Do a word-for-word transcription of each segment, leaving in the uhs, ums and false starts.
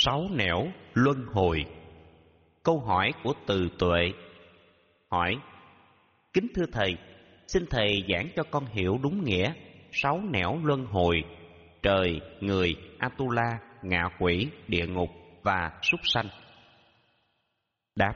Sáu nẻo luân hồi. Câu hỏi của Từ Tuệ hỏi: Kính thưa thầy, xin thầy giảng cho con hiểu đúng nghĩa sáu nẻo luân hồi: trời, người, Atula, ngạ quỷ, địa ngục và súc sanh. Đáp: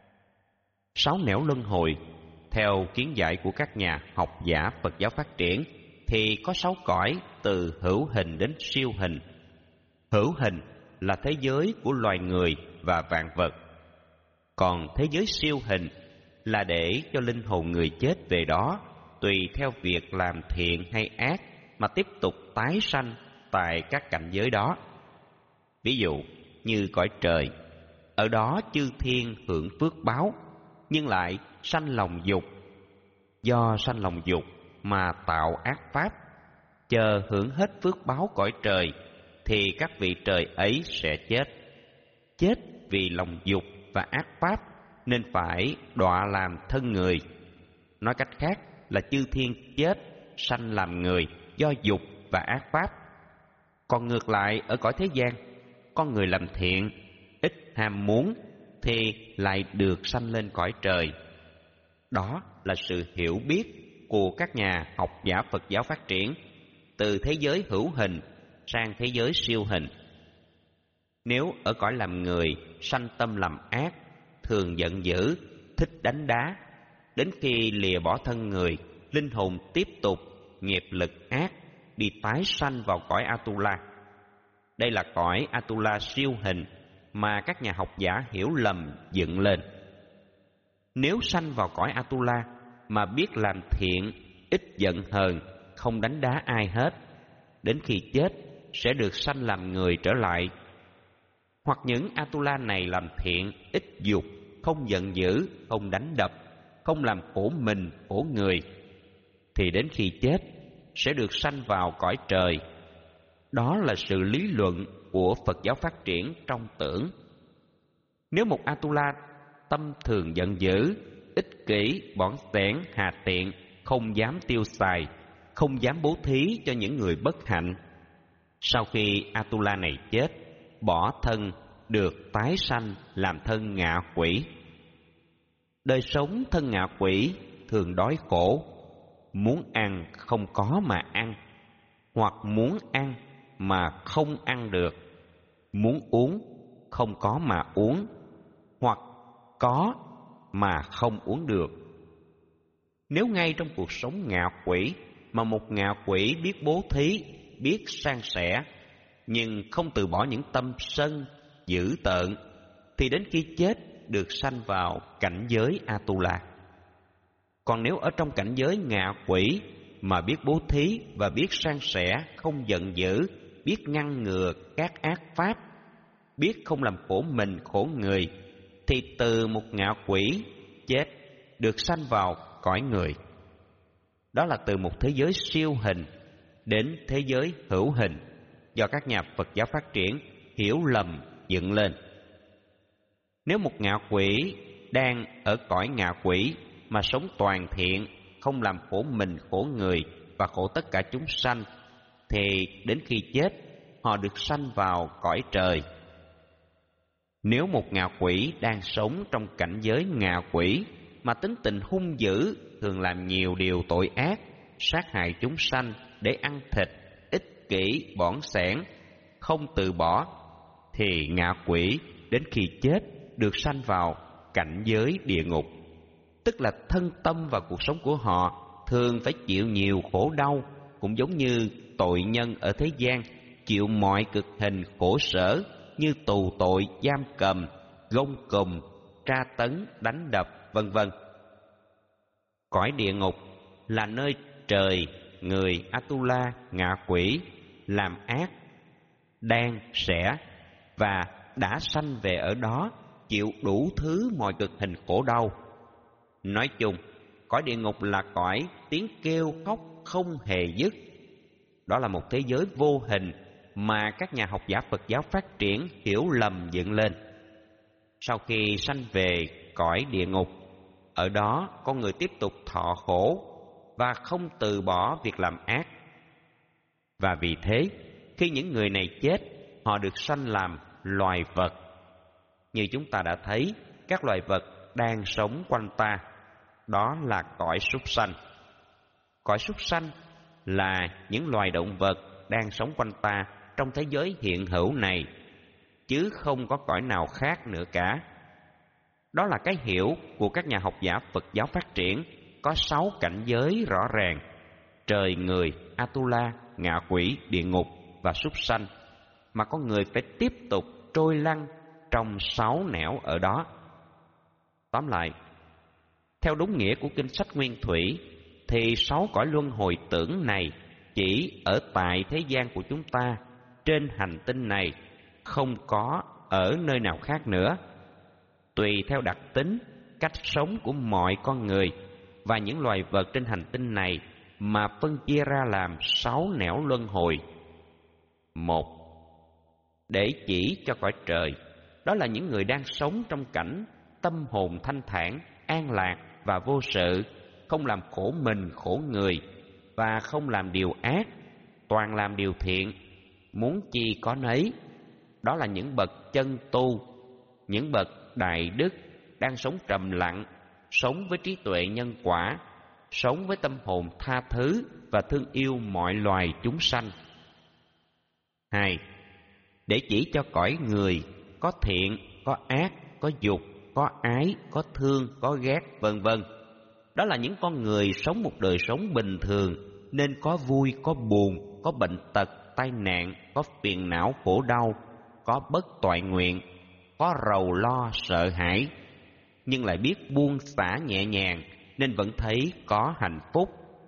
Sáu nẻo luân hồi theo kiến giải của các nhà học giả Phật giáo phát triển thì có sáu cõi, từ hữu hình đến siêu hình. Hữu hình là thế giới của loài người và vạn vật, còn thế giới siêu hình là để cho linh hồn người chết về đó tùy theo việc làm thiện hay ác mà tiếp tục tái sanh tại các cảnh giới đó. Ví dụ như cõi trời, ở đó chư thiên hưởng phước báo nhưng lại sanh lòng dục, do sanh lòng dục mà tạo ác pháp. Chờ hưởng hết phước báo cõi trời thì các vị trời ấy sẽ chết. Chết vì lòng dục và ác pháp nên phải đọa làm thân người. Nói cách khác là chư thiên chết sanh làm người do dục và ác pháp. Còn ngược lại, ở cõi thế gian, con người làm thiện, ít ham muốn thì lại được sanh lên cõi trời. Đó là sự hiểu biết của các nhà học giả Phật giáo phát triển từ thế giới hữu hình sang thế giới siêu hình. Nếu ở cõi làm người sanh tâm làm ác, thường giận dữ, thích đánh đá, đến khi lìa bỏ thân người, linh hồn tiếp tục nghiệp lực ác đi tái sanh vào cõi Atula. Đây là cõi Atula siêu hình mà các nhà học giả hiểu lầm dựng lên. Nếu sanh vào cõi Atula mà biết làm thiện, ít giận hờn, không đánh đá ai hết, đến khi chết sẽ được sanh làm người trở lại. Hoặc những Atula này làm thiện, ít dục, không giận dữ, không đánh đập, không làm khổ mình, khổ người, thì đến khi chết sẽ được sanh vào cõi trời. Đó là sự lý luận của Phật giáo phát triển trong tưởng. Nếu một Atula tâm thường giận dữ, ích kỷ, bỏng xẻn, hà tiện, không dám tiêu xài, không dám bố thí cho những người bất hạnh, sau khi Atula này chết, bỏ thân được tái sanh làm thân ngạ quỷ. Đời sống thân ngạ quỷ thường đói khổ, muốn ăn không có mà ăn, hoặc muốn ăn mà không ăn được, muốn uống không có mà uống, hoặc có mà không uống được. Nếu ngay trong cuộc sống ngạ quỷ mà một ngạ quỷ biết bố thí, biết san sẻ, nhưng không từ bỏ những tâm sân, dữ tợn, thì đến khi chết được sanh vào cảnh giới Atula. Còn nếu ở trong cảnh giới ngạ quỷ mà biết bố thí và biết san sẻ, không giận dữ, biết ngăn ngừa các ác pháp, biết không làm khổ mình khổ người, thì từ một ngạ quỷ chết được sanh vào cõi người. Đó là từ một thế giới siêu hình đến thế giới hữu hình do các nhà Phật giáo phát triển hiểu lầm dựng lên. Nếu một ngạ quỷ đang ở cõi ngạ quỷ mà sống toàn thiện, không làm khổ mình khổ người và khổ tất cả chúng sanh, thì đến khi chết họ được sanh vào cõi trời. Nếu một ngạ quỷ đang sống trong cảnh giới ngạ quỷ mà tính tình hung dữ, thường làm nhiều điều tội ác, sát hại chúng sanh để ăn thịt, ích kỷ, bỏng xẻn, không từ bỏ, thì ngạ quỷ đến khi chết được sanh vào cảnh giới địa ngục. Tức là thân tâm và cuộc sống của họ thường phải chịu nhiều khổ đau, cũng giống như tội nhân ở thế gian chịu mọi cực hình khổ sở như tù tội, giam cầm, gông cùm, tra tấn, đánh đập, vân vân. Cõi địa ngục là nơi trời, người, Atula, ngạ quỷ làm ác, đang, sẽ và đã sanh về ở đó, chịu đủ thứ mọi cực hình khổ đau. Nói chung, cõi địa ngục là cõi tiếng kêu khóc không hề dứt. Đó là một thế giới vô hình mà các nhà học giả Phật giáo phát triển hiểu lầm dựng lên. Sau khi sanh về cõi địa ngục, ở đó con người tiếp tục thọ khổ và không từ bỏ việc làm ác. Và vì thế, khi những người này chết, họ được sanh làm loài vật. Như chúng ta đã thấy, các loài vật đang sống quanh ta, đó là cõi súc sanh. Cõi súc sanh là những loài động vật đang sống quanh ta trong thế giới hiện hữu này, chứ không có cõi nào khác nữa cả. Đó là cái hiểu của các nhà học giả Phật giáo phát triển, có sáu cảnh giới rõ ràng: trời, người, Atula, ngạ quỷ, địa ngục và súc sanh, mà con người phải tiếp tục trôi lăn trong sáu nẻo ở đó. Tóm lại, theo đúng nghĩa của kinh sách Nguyên Thủy, thì sáu cõi luân hồi tưởng này chỉ ở tại thế gian của chúng ta, trên hành tinh này, không có ở nơi nào khác nữa. Tùy theo đặc tính, cách sống của mọi con người và những loài vật trên hành tinh này mà phân chia ra làm sáu nẻo luân hồi. Một, để chỉ cho cõi trời, đó là những người đang sống trong cảnh tâm hồn thanh thản, an lạc và vô sự, không làm khổ mình khổ người và không làm điều ác, toàn làm điều thiện, muốn chi có nấy. Đó là những bậc chân tu, những bậc đại đức đang sống trầm lặng, sống với trí tuệ nhân quả, sống với tâm hồn tha thứ và thương yêu mọi loài chúng sanh. Hai, để chỉ cho cõi người có thiện, có ác, có dục, có ái, có thương, có ghét, vân vân. Đó là những con người sống một đời sống bình thường, nên có vui, có buồn, có bệnh tật, tai nạn, có phiền não khổ đau, có bất toại nguyện, có rầu lo sợ hãi, nhưng lại biết buông xả nhẹ nhàng nên vẫn thấy có hạnh phúc.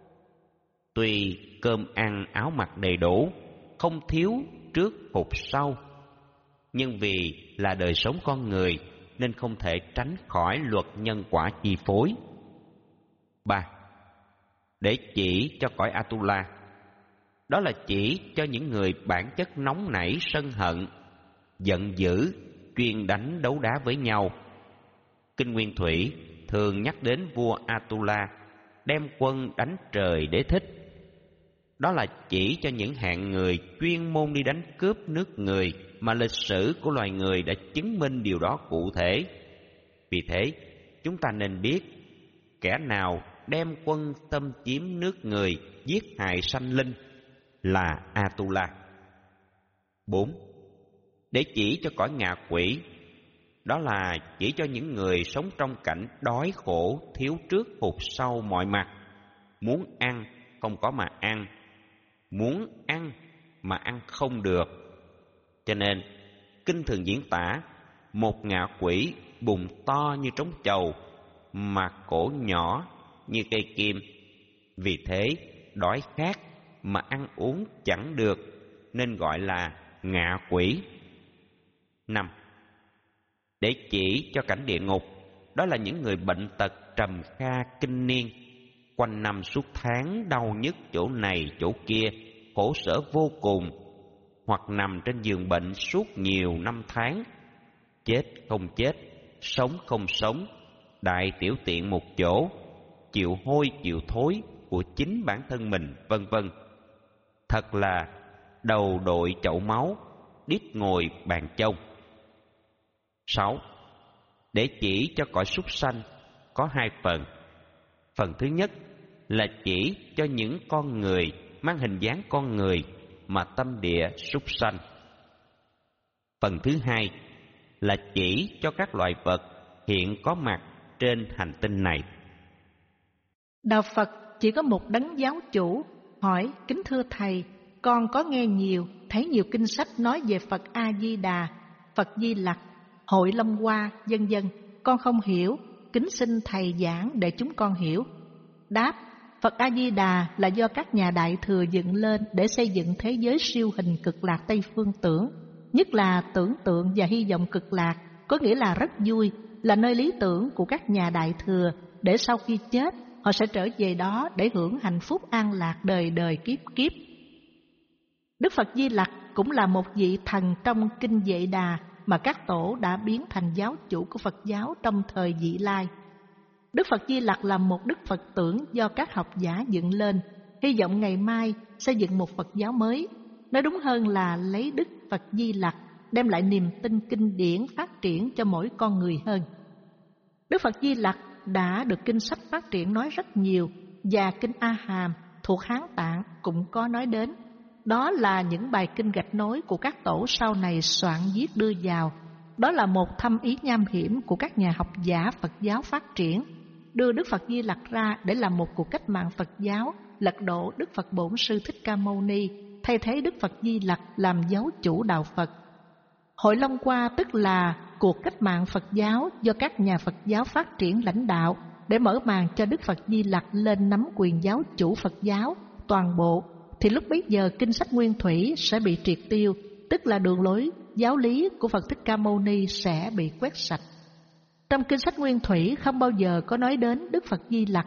Tuy cơm ăn áo mặc đầy đủ, không thiếu trước hụt sau, nhưng vì là đời sống con người nên không thể tránh khỏi luật nhân quả chi phối. Ba, để chỉ cho cõi Atula, đó là chỉ cho những người bản chất nóng nảy sân hận, giận dữ, chuyên đánh đấu đá với nhau. Kinh Nguyên Thủy thường nhắc đến vua Atula đem quân đánh trời để thích. Đó là chỉ cho những hạng người chuyên môn đi đánh cướp nước người, mà lịch sử của loài người đã chứng minh điều đó cụ thể. Vì thế, chúng ta nên biết, kẻ nào đem quân xâm chiếm nước người, giết hại sanh linh là Atula. Bốn, để chỉ cho cõi ngạ quỷ, đó là chỉ cho những người sống trong cảnh đói khổ, thiếu trước hụt sau mọi mặt, muốn ăn không có mà ăn, muốn ăn mà ăn không được. Cho nên kinh thường diễn tả một ngạ quỷ bụng to như trống chầu, mà cổ nhỏ như cây kim. Vì thế đói khát mà ăn uống chẳng được, nên gọi là ngạ quỷ. Năm, để chỉ cho cảnh địa ngục, đó là những người bệnh tật trầm kha kinh niên, quanh năm suốt tháng đau nhức chỗ này chỗ kia, khổ sở vô cùng, hoặc nằm trên giường bệnh suốt nhiều năm tháng, chết không chết, sống không sống, đại tiểu tiện một chỗ, chịu hôi chịu thối của chính bản thân mình, vân vân. Thật là đầu đội chậu máu, đít ngồi bàn chông. Sáu, để chỉ cho cõi súc sanh có hai phần. Phần thứ nhất là chỉ cho những con người mang hình dáng con người mà tâm địa súc sanh. Phần thứ hai là chỉ cho các loài vật hiện có mặt trên hành tinh này. Đạo Phật chỉ có một đấng giáo chủ. Hỏi: kính thưa thầy, con có nghe nhiều, thấy nhiều kinh sách nói về Phật A Di Đà, Phật Di Lặc, Hội Long Hoa, vân vân. Con không hiểu, kính xin thầy giảng để chúng con hiểu. Đáp: Phật A Di Đà là do các nhà Đại Thừa dựng lên để xây dựng thế giới siêu hình cực lạc Tây phương tưởng, nhất là tưởng tượng và hy vọng cực lạc, có nghĩa là rất vui, là nơi lý tưởng của các nhà Đại Thừa, để sau khi chết họ sẽ trở về đó để hưởng hạnh phúc an lạc đời đời kiếp kiếp. Đức Phật Di Lặc cũng là một vị thần trong kinh Vệ Đà mà các tổ đã biến thành giáo chủ của Phật giáo trong thời vị lai. Đức Phật Di Lặc là một đức Phật tưởng do các học giả dựng lên, hy vọng ngày mai xây dựng một Phật giáo mới. Nói đúng hơn là lấy Đức Phật Di Lặc đem lại niềm tin kinh điển phát triển cho mỗi con người hơn. Đức Phật Di Lặc đã được kinh sách phát triển nói rất nhiều, và kinh A Hàm thuộc Hán Tạng cũng có nói đến. Đó là những bài kinh gạch nối của các tổ sau này soạn viết đưa vào. Đó là một thâm ý nham hiểm của các nhà học giả Phật giáo phát triển, đưa Đức Phật Di Lặc ra để làm một cuộc cách mạng Phật giáo, lật đổ Đức Phật Bổn Sư Thích Ca Mâu Ni, thay thế Đức Phật Di Lặc làm giáo chủ đạo Phật. Hội Long Hoa tức là cuộc cách mạng Phật giáo do các nhà Phật giáo phát triển lãnh đạo để mở màn cho Đức Phật Di Lặc lên nắm quyền giáo chủ Phật giáo toàn bộ, thì lúc bấy giờ kinh sách Nguyên Thủy sẽ bị triệt tiêu, tức là đường lối giáo lý của Phật Thích Ca Mâu Ni sẽ bị quét sạch. Trong kinh sách Nguyên Thủy không bao giờ có nói đến Đức Phật Di Lặc,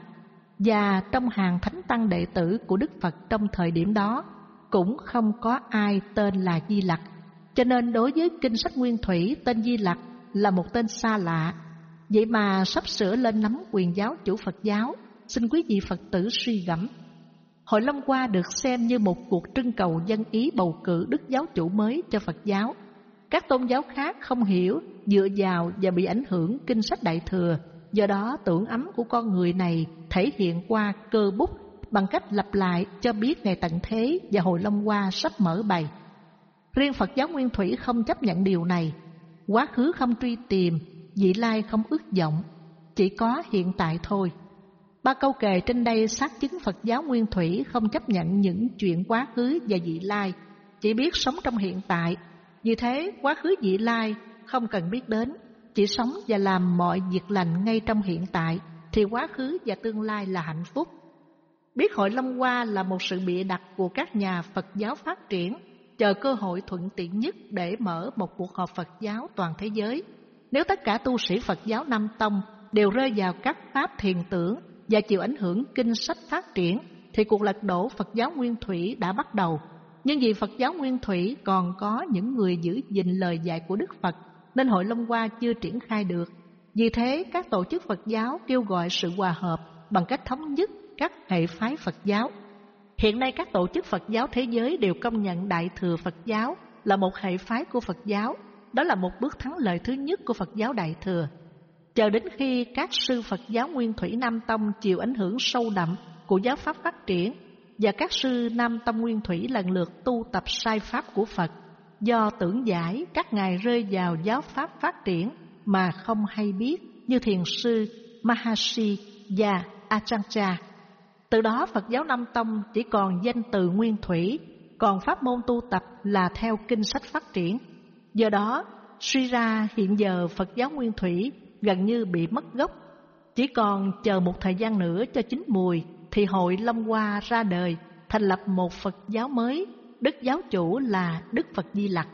và trong hàng thánh tăng đệ tử của Đức Phật trong thời điểm đó cũng không có ai tên là Di Lặc. Cho nên đối với kinh sách Nguyên Thủy, tên Di Lặc là một tên xa lạ. Vậy mà sắp sửa lên nắm quyền giáo chủ Phật giáo, xin quý vị Phật tử suy gẫm. Hội Long Hoa được xem như một cuộc trưng cầu dân ý bầu cử đức giáo chủ mới cho Phật giáo. Các tôn giáo khác không hiểu, dựa vào và bị ảnh hưởng kinh sách Đại Thừa, do đó tưởng ấm của con người này thể hiện qua cơ bút bằng cách lặp lại cho biết ngày tận thế và Hội Long Hoa sắp mở bày. Riêng Phật giáo Nguyên Thủy không chấp nhận điều này. Quá khứ không truy tìm, vị lai không ước vọng, chỉ có hiện tại thôi. Ba câu kệ trên đây xác chứng Phật giáo Nguyên Thủy không chấp nhận những chuyện quá khứ và vị lai, chỉ biết sống trong hiện tại. Vì thế quá khứ vị lai không cần biết đến, chỉ sống và làm mọi việc lành ngay trong hiện tại, thì quá khứ và tương lai là hạnh phúc. Biết Hội Long Hoa là một sự bịa đặt của các nhà Phật giáo phát triển, chờ cơ hội thuận tiện nhất để mở một cuộc họp Phật giáo toàn thế giới. Nếu tất cả tu sĩ Phật giáo Nam Tông đều rơi vào các pháp thiền tưởng và chịu ảnh hưởng kinh sách phát triển, thì cuộc lật đổ Phật giáo Nguyên Thủy đã bắt đầu. Nhưng vì Phật giáo Nguyên Thủy còn có những người giữ gìn lời dạy của Đức Phật, nên Hội Long Hoa chưa triển khai được. Vì thế, các tổ chức Phật giáo kêu gọi sự hòa hợp bằng cách thống nhất các hệ phái Phật giáo. Hiện nay các tổ chức Phật giáo thế giới đều công nhận Đại Thừa Phật giáo là một hệ phái của Phật giáo. Đó là một bước thắng lợi thứ nhất của Phật giáo Đại Thừa. Chờ đến khi các sư Phật giáo Nguyên Thủy Nam Tông chịu ảnh hưởng sâu đậm của giáo pháp phát triển, và các sư Nam Tông Nguyên Thủy lần lượt tu tập sai pháp của Phật, do tưởng giải các ngài rơi vào giáo pháp phát triển mà không hay biết, như thiền sư Mahasi và Achancha. Từ đó Phật giáo Nam Tông chỉ còn danh từ Nguyên Thủy, còn pháp môn tu tập là theo kinh sách phát triển. Do đó suy ra hiện giờ Phật giáo Nguyên Thủy gần như bị mất gốc. Chỉ còn chờ một thời gian nữa cho chín mùi thì Hội Long Hoa ra đời, thành lập một Phật giáo mới, đức giáo chủ là Đức Phật Di Lặc.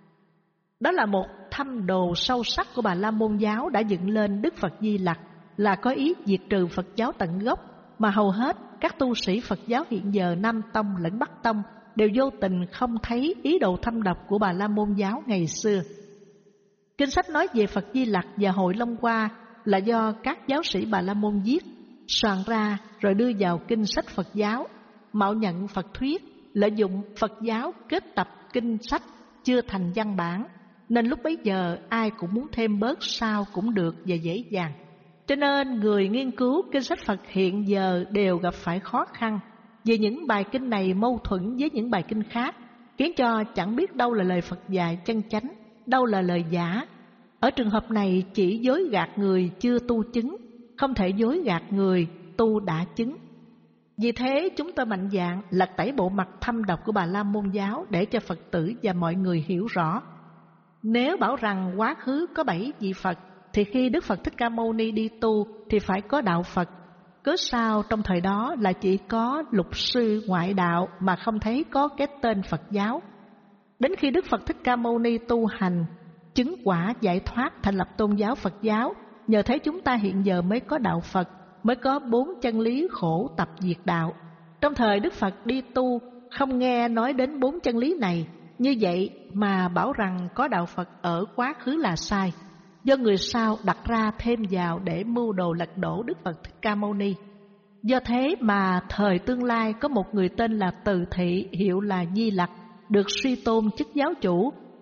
Đó là một thâm đồ sâu sắc của Bà La Môn giáo đã dựng lên Đức Phật Di Lặc, là có ý diệt trừ Phật giáo tận gốc, mà hầu hết các tu sĩ Phật giáo hiện giờ Nam Tông lẫn Bắc Tông đều vô tình không thấy ý đồ thâm độc của Bà La Môn giáo ngày xưa. Kinh sách nói về Phật Di Lặc và Hội Long Hoa là do các giáo sĩ Bà La Môn viết, soạn ra rồi đưa vào kinh sách Phật giáo, mạo nhận Phật thuyết, lợi dụng Phật giáo kết tập kinh sách chưa thành văn bản, nên lúc bấy giờ ai cũng muốn thêm bớt sao cũng được và dễ dàng. Cho nên người nghiên cứu kinh sách Phật hiện giờ đều gặp phải khó khăn vì những bài kinh này mâu thuẫn với những bài kinh khác, khiến cho chẳng biết đâu là lời Phật dạy chân chánh, đâu là lời giả. Ở trường hợp này chỉ dối gạt người chưa tu chứng, không thể dối gạt người tu đã chứng. Vì thế chúng tôi mạnh dạn lật tẩy bộ mặt thâm độc của Bà La Môn giáo để cho Phật tử và mọi người hiểu rõ. Nếu bảo rằng quá khứ có bảy vị Phật, thì khi Đức Phật Thích Ca Mâu Ni đi tu thì phải có đạo Phật. Cớ sao trong thời đó là chỉ có lục sư ngoại đạo mà không thấy có cái tên Phật giáo? Đến khi Đức Phật Thích Ca Mâu Ni tu hành, chứng quả giải thoát thành lập tôn giáo Phật giáo, nhờ thế chúng ta hiện giờ mới có đạo Phật, mới có bốn chân lý khổ tập diệt đạo. Trong thời Đức Phật đi tu không nghe nói đến bốn chân lý này, như vậy mà bảo rằng có đạo Phật ở quá khứ là sai, do người sau đặt ra thêm vào để mưu đồ lật đổ Đức Phật Thích Ca Mâu Ni. Do thế mà thời tương lai có một người tên là Từ Thị, hiệu là Di Lặc, được suy tôn chức giáo chủ,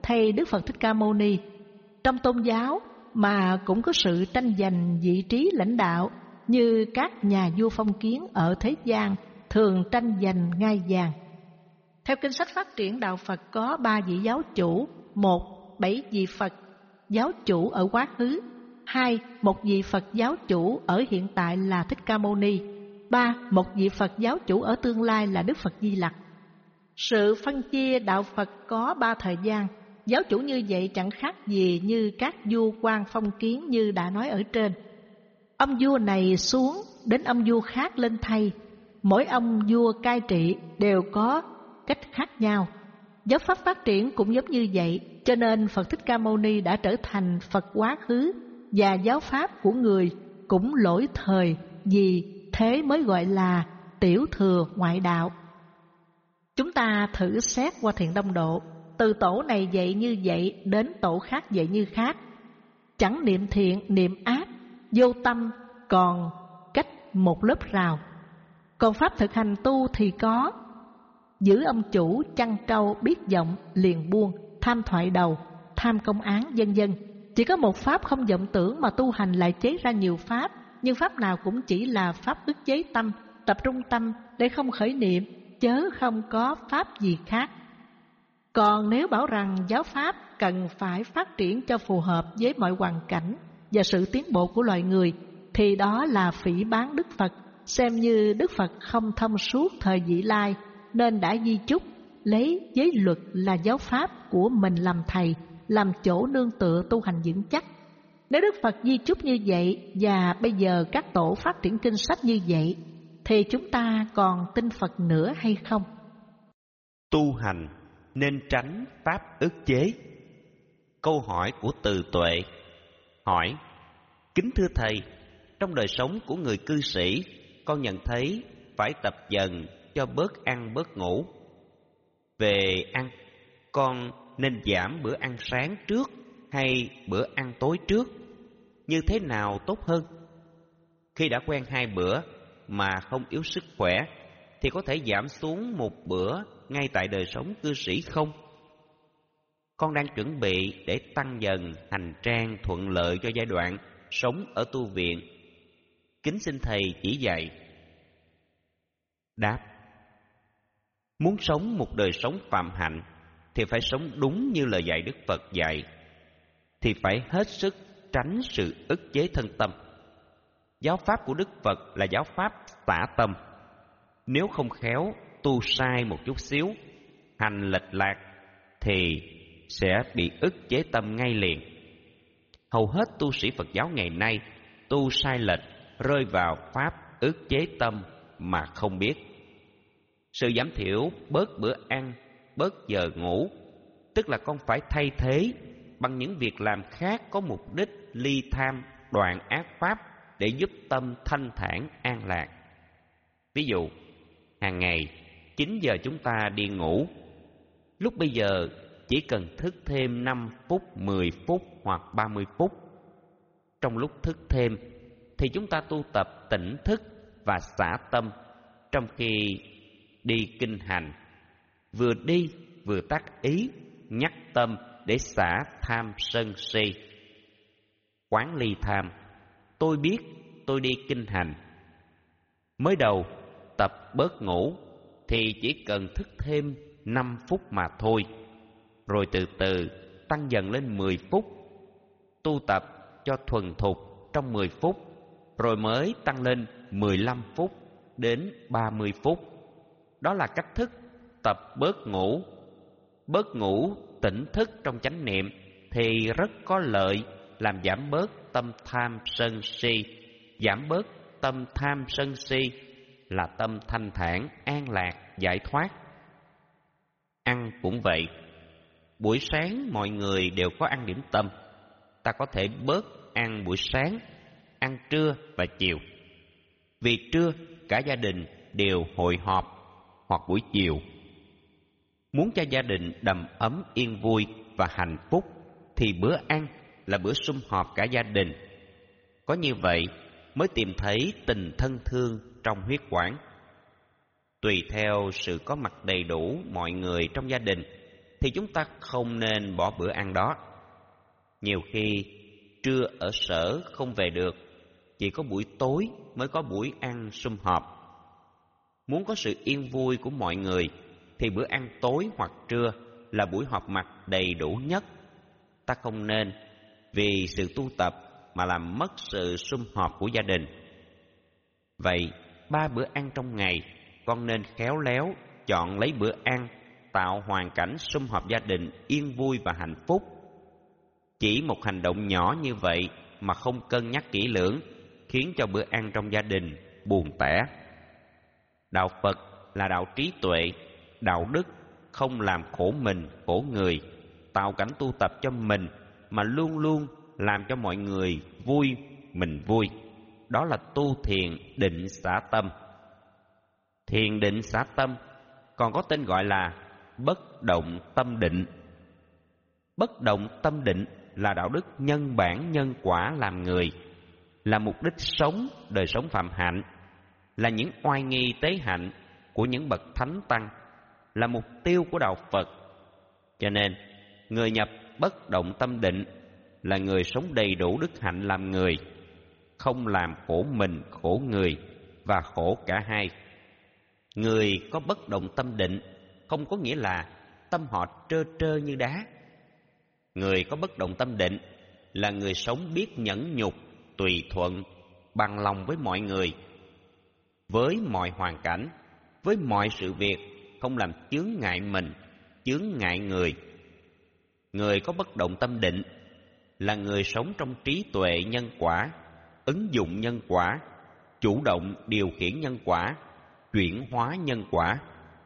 thay Đức Phật Thích Ca Mâu Ni. Trong tôn giáo mà cũng có sự tranh giành vị trí lãnh đạo, như các nhà vua phong kiến ở thế gian thường tranh giành ngai vàng. Theo kinh sách Phát triển Đạo Phật có ba vị giáo chủ: một, bảy vị Phật giáo chủ ở quá khứ; hai, một vị Phật giáo chủ ở hiện tại là Thích Ca Mâu Ni; ba, một vị Phật giáo chủ ở tương lai là Đức Phật Di Lặc. Sự phân chia đạo Phật có ba thời gian. Giáo chủ như vậy chẳng khác gì như các vua quan phong kiến như đã nói ở trên. Ông vua này xuống đến ông vua khác lên thay. Mỗi ông vua cai trị đều có cách khác nhau. Giáo pháp phát triển cũng giống như vậy, cho nên Phật Thích Ca Mâu Ni đã trở thành Phật quá khứ, và giáo pháp của người cũng lỗi thời, vì thế mới gọi là tiểu thừa ngoại đạo. Chúng ta thử xét qua Thiện Đông Độ, từ tổ này dạy như vậy đến tổ khác dạy như khác. Chẳng niệm thiện, niệm ác, vô tâm, còn cách một lớp rào. Còn pháp thực hành tu thì có: giữ ông chủ, chăn trâu, biết giọng, liền buông, tham thoại đầu, tham công án, vân vân. Chỉ có một pháp không vọng tưởng mà tu hành lại chế ra nhiều pháp, nhưng pháp nào cũng chỉ là pháp ức chế tâm, tập trung tâm để không khởi niệm, chớ không có pháp gì khác. Còn nếu bảo rằng giáo pháp cần phải phát triển cho phù hợp với mọi hoàn cảnh và sự tiến bộ của loài người, thì đó là phỉ báng Đức Phật, xem như Đức Phật không thông suốt thời vị lai, nên đã di chúc lấy giới luật là giáo pháp của mình làm thầy, làm chỗ nương tựa tu hành vững chắc. Nếu Đức Phật di chúc như vậy và bây giờ các tổ phát triển kinh sách như vậy, thì chúng ta còn tin Phật nữa hay không? Tu hành nên tránh pháp ức chế. Câu hỏi của Từ Tuệ hỏi: kính thưa thầy, trong đời sống của người cư sĩ, con nhận thấy phải tập dần cho bớt ăn bớt ngủ. Về ăn, con nên giảm bữa ăn sáng trước hay bữa ăn tối trước? Như thế nào tốt hơn? Khi đã quen hai bữa mà không yếu sức khỏe, thì có thể giảm xuống một bữa ngay tại đời sống cư sĩ không? Con đang chuẩn bị để tăng dần hành trang thuận lợi cho giai đoạn sống ở tu viện. Kính xin thầy chỉ dạy. Đáp: muốn sống một đời sống phạm hạnh thì phải sống đúng như lời dạy Đức Phật dạy, thì phải hết sức tránh sự ức chế thân tâm. Giáo pháp của Đức Phật là giáo pháp xả tâm. Nếu không khéo tu sai một chút xíu, hành lệch lạc, thì sẽ bị ức chế tâm ngay liền. Hầu hết tu sĩ Phật giáo ngày nay tu sai lệch, rơi vào pháp ức chế tâm mà không biết. Sự giảm thiểu bớt bữa ăn, bớt giờ ngủ, tức là con phải thay thế bằng những việc làm khác có mục đích ly tham, đoạn ác pháp để giúp tâm thanh thản an lạc. Ví dụ, hàng ngày chín giờ chúng ta đi ngủ. Lúc bây giờ chỉ cần thức thêm năm phút, mười phút hoặc ba mươi phút. Trong lúc thức thêm thì chúng ta tu tập tỉnh thức và xả tâm, trong khi đi kinh hành, vừa đi vừa tác ý, nhắc tâm để xả tham sân si. Quán ly tham, tôi biết tôi đi kinh hành. Mới đầu tập bớt ngủ thì chỉ cần thức thêm năm phút mà thôi, rồi từ từ tăng dần lên mười phút. Tu tập cho thuần thục trong mười phút, rồi mới tăng lên mười lăm phút đến ba mươi phút. Đó là cách thức tập bớt ngủ. Bớt ngủ tỉnh thức trong chánh niệm thì rất có lợi, làm giảm bớt tâm tham sân si. Giảm bớt tâm tham sân si là tâm thanh thản, an lạc, giải thoát. Ăn cũng vậy. Buổi sáng mọi người đều có ăn điểm tâm. Ta có thể bớt ăn buổi sáng, ăn trưa và chiều. Vì trưa cả gia đình đều hội họp, hoặc buổi chiều. Muốn cho gia đình đầm ấm yên vui và hạnh phúc thì bữa ăn là bữa sum họp cả gia đình. Có như vậy mới tìm thấy tình thân thương trong huyết quản. Tùy theo sự có mặt đầy đủ mọi người trong gia đình thì chúng ta không nên bỏ bữa ăn đó. Nhiều khi trưa ở sở không về được, chỉ có buổi tối mới có buổi ăn sum họp. Muốn có sự yên vui của mọi người thì bữa ăn tối hoặc trưa là buổi họp mặt đầy đủ nhất. Ta không nên vì sự tu tập mà làm mất sự sum họp của gia đình. Vậy, ba bữa ăn trong ngày, con nên khéo léo chọn lấy bữa ăn, tạo hoàn cảnh sum họp gia đình yên vui và hạnh phúc. Chỉ một hành động nhỏ như vậy mà không cân nhắc kỹ lưỡng, khiến cho bữa ăn trong gia đình buồn tẻ. Đạo Phật là đạo trí tuệ, đạo đức, không làm khổ mình, khổ người, tạo cảnh tu tập cho mình mà luôn luôn làm cho mọi người vui, mình vui. Đó là tu thiền định xả tâm. Thiền định xả tâm còn có tên gọi là bất động tâm định. Bất động tâm định là đạo đức nhân bản nhân quả làm người, là mục đích sống đời sống phạm hạnh, là những oai nghi tế hạnh của những bậc thánh tăng, là mục tiêu của đạo Phật. Cho nên, người nhập bất động tâm định là người sống đầy đủ đức hạnh làm người, không làm khổ mình, khổ người và khổ cả hai. Người có bất động tâm định không có nghĩa là tâm họ trơ trơ như đá. Người có bất động tâm định là người sống biết nhẫn nhục, tùy thuận, bằng lòng với mọi người, với mọi hoàn cảnh, với mọi sự việc, không làm chướng ngại mình, chướng ngại người. Người có bất động tâm định là người sống trong trí tuệ nhân quả, ứng dụng nhân quả, chủ động điều khiển nhân quả, chuyển hóa nhân quả.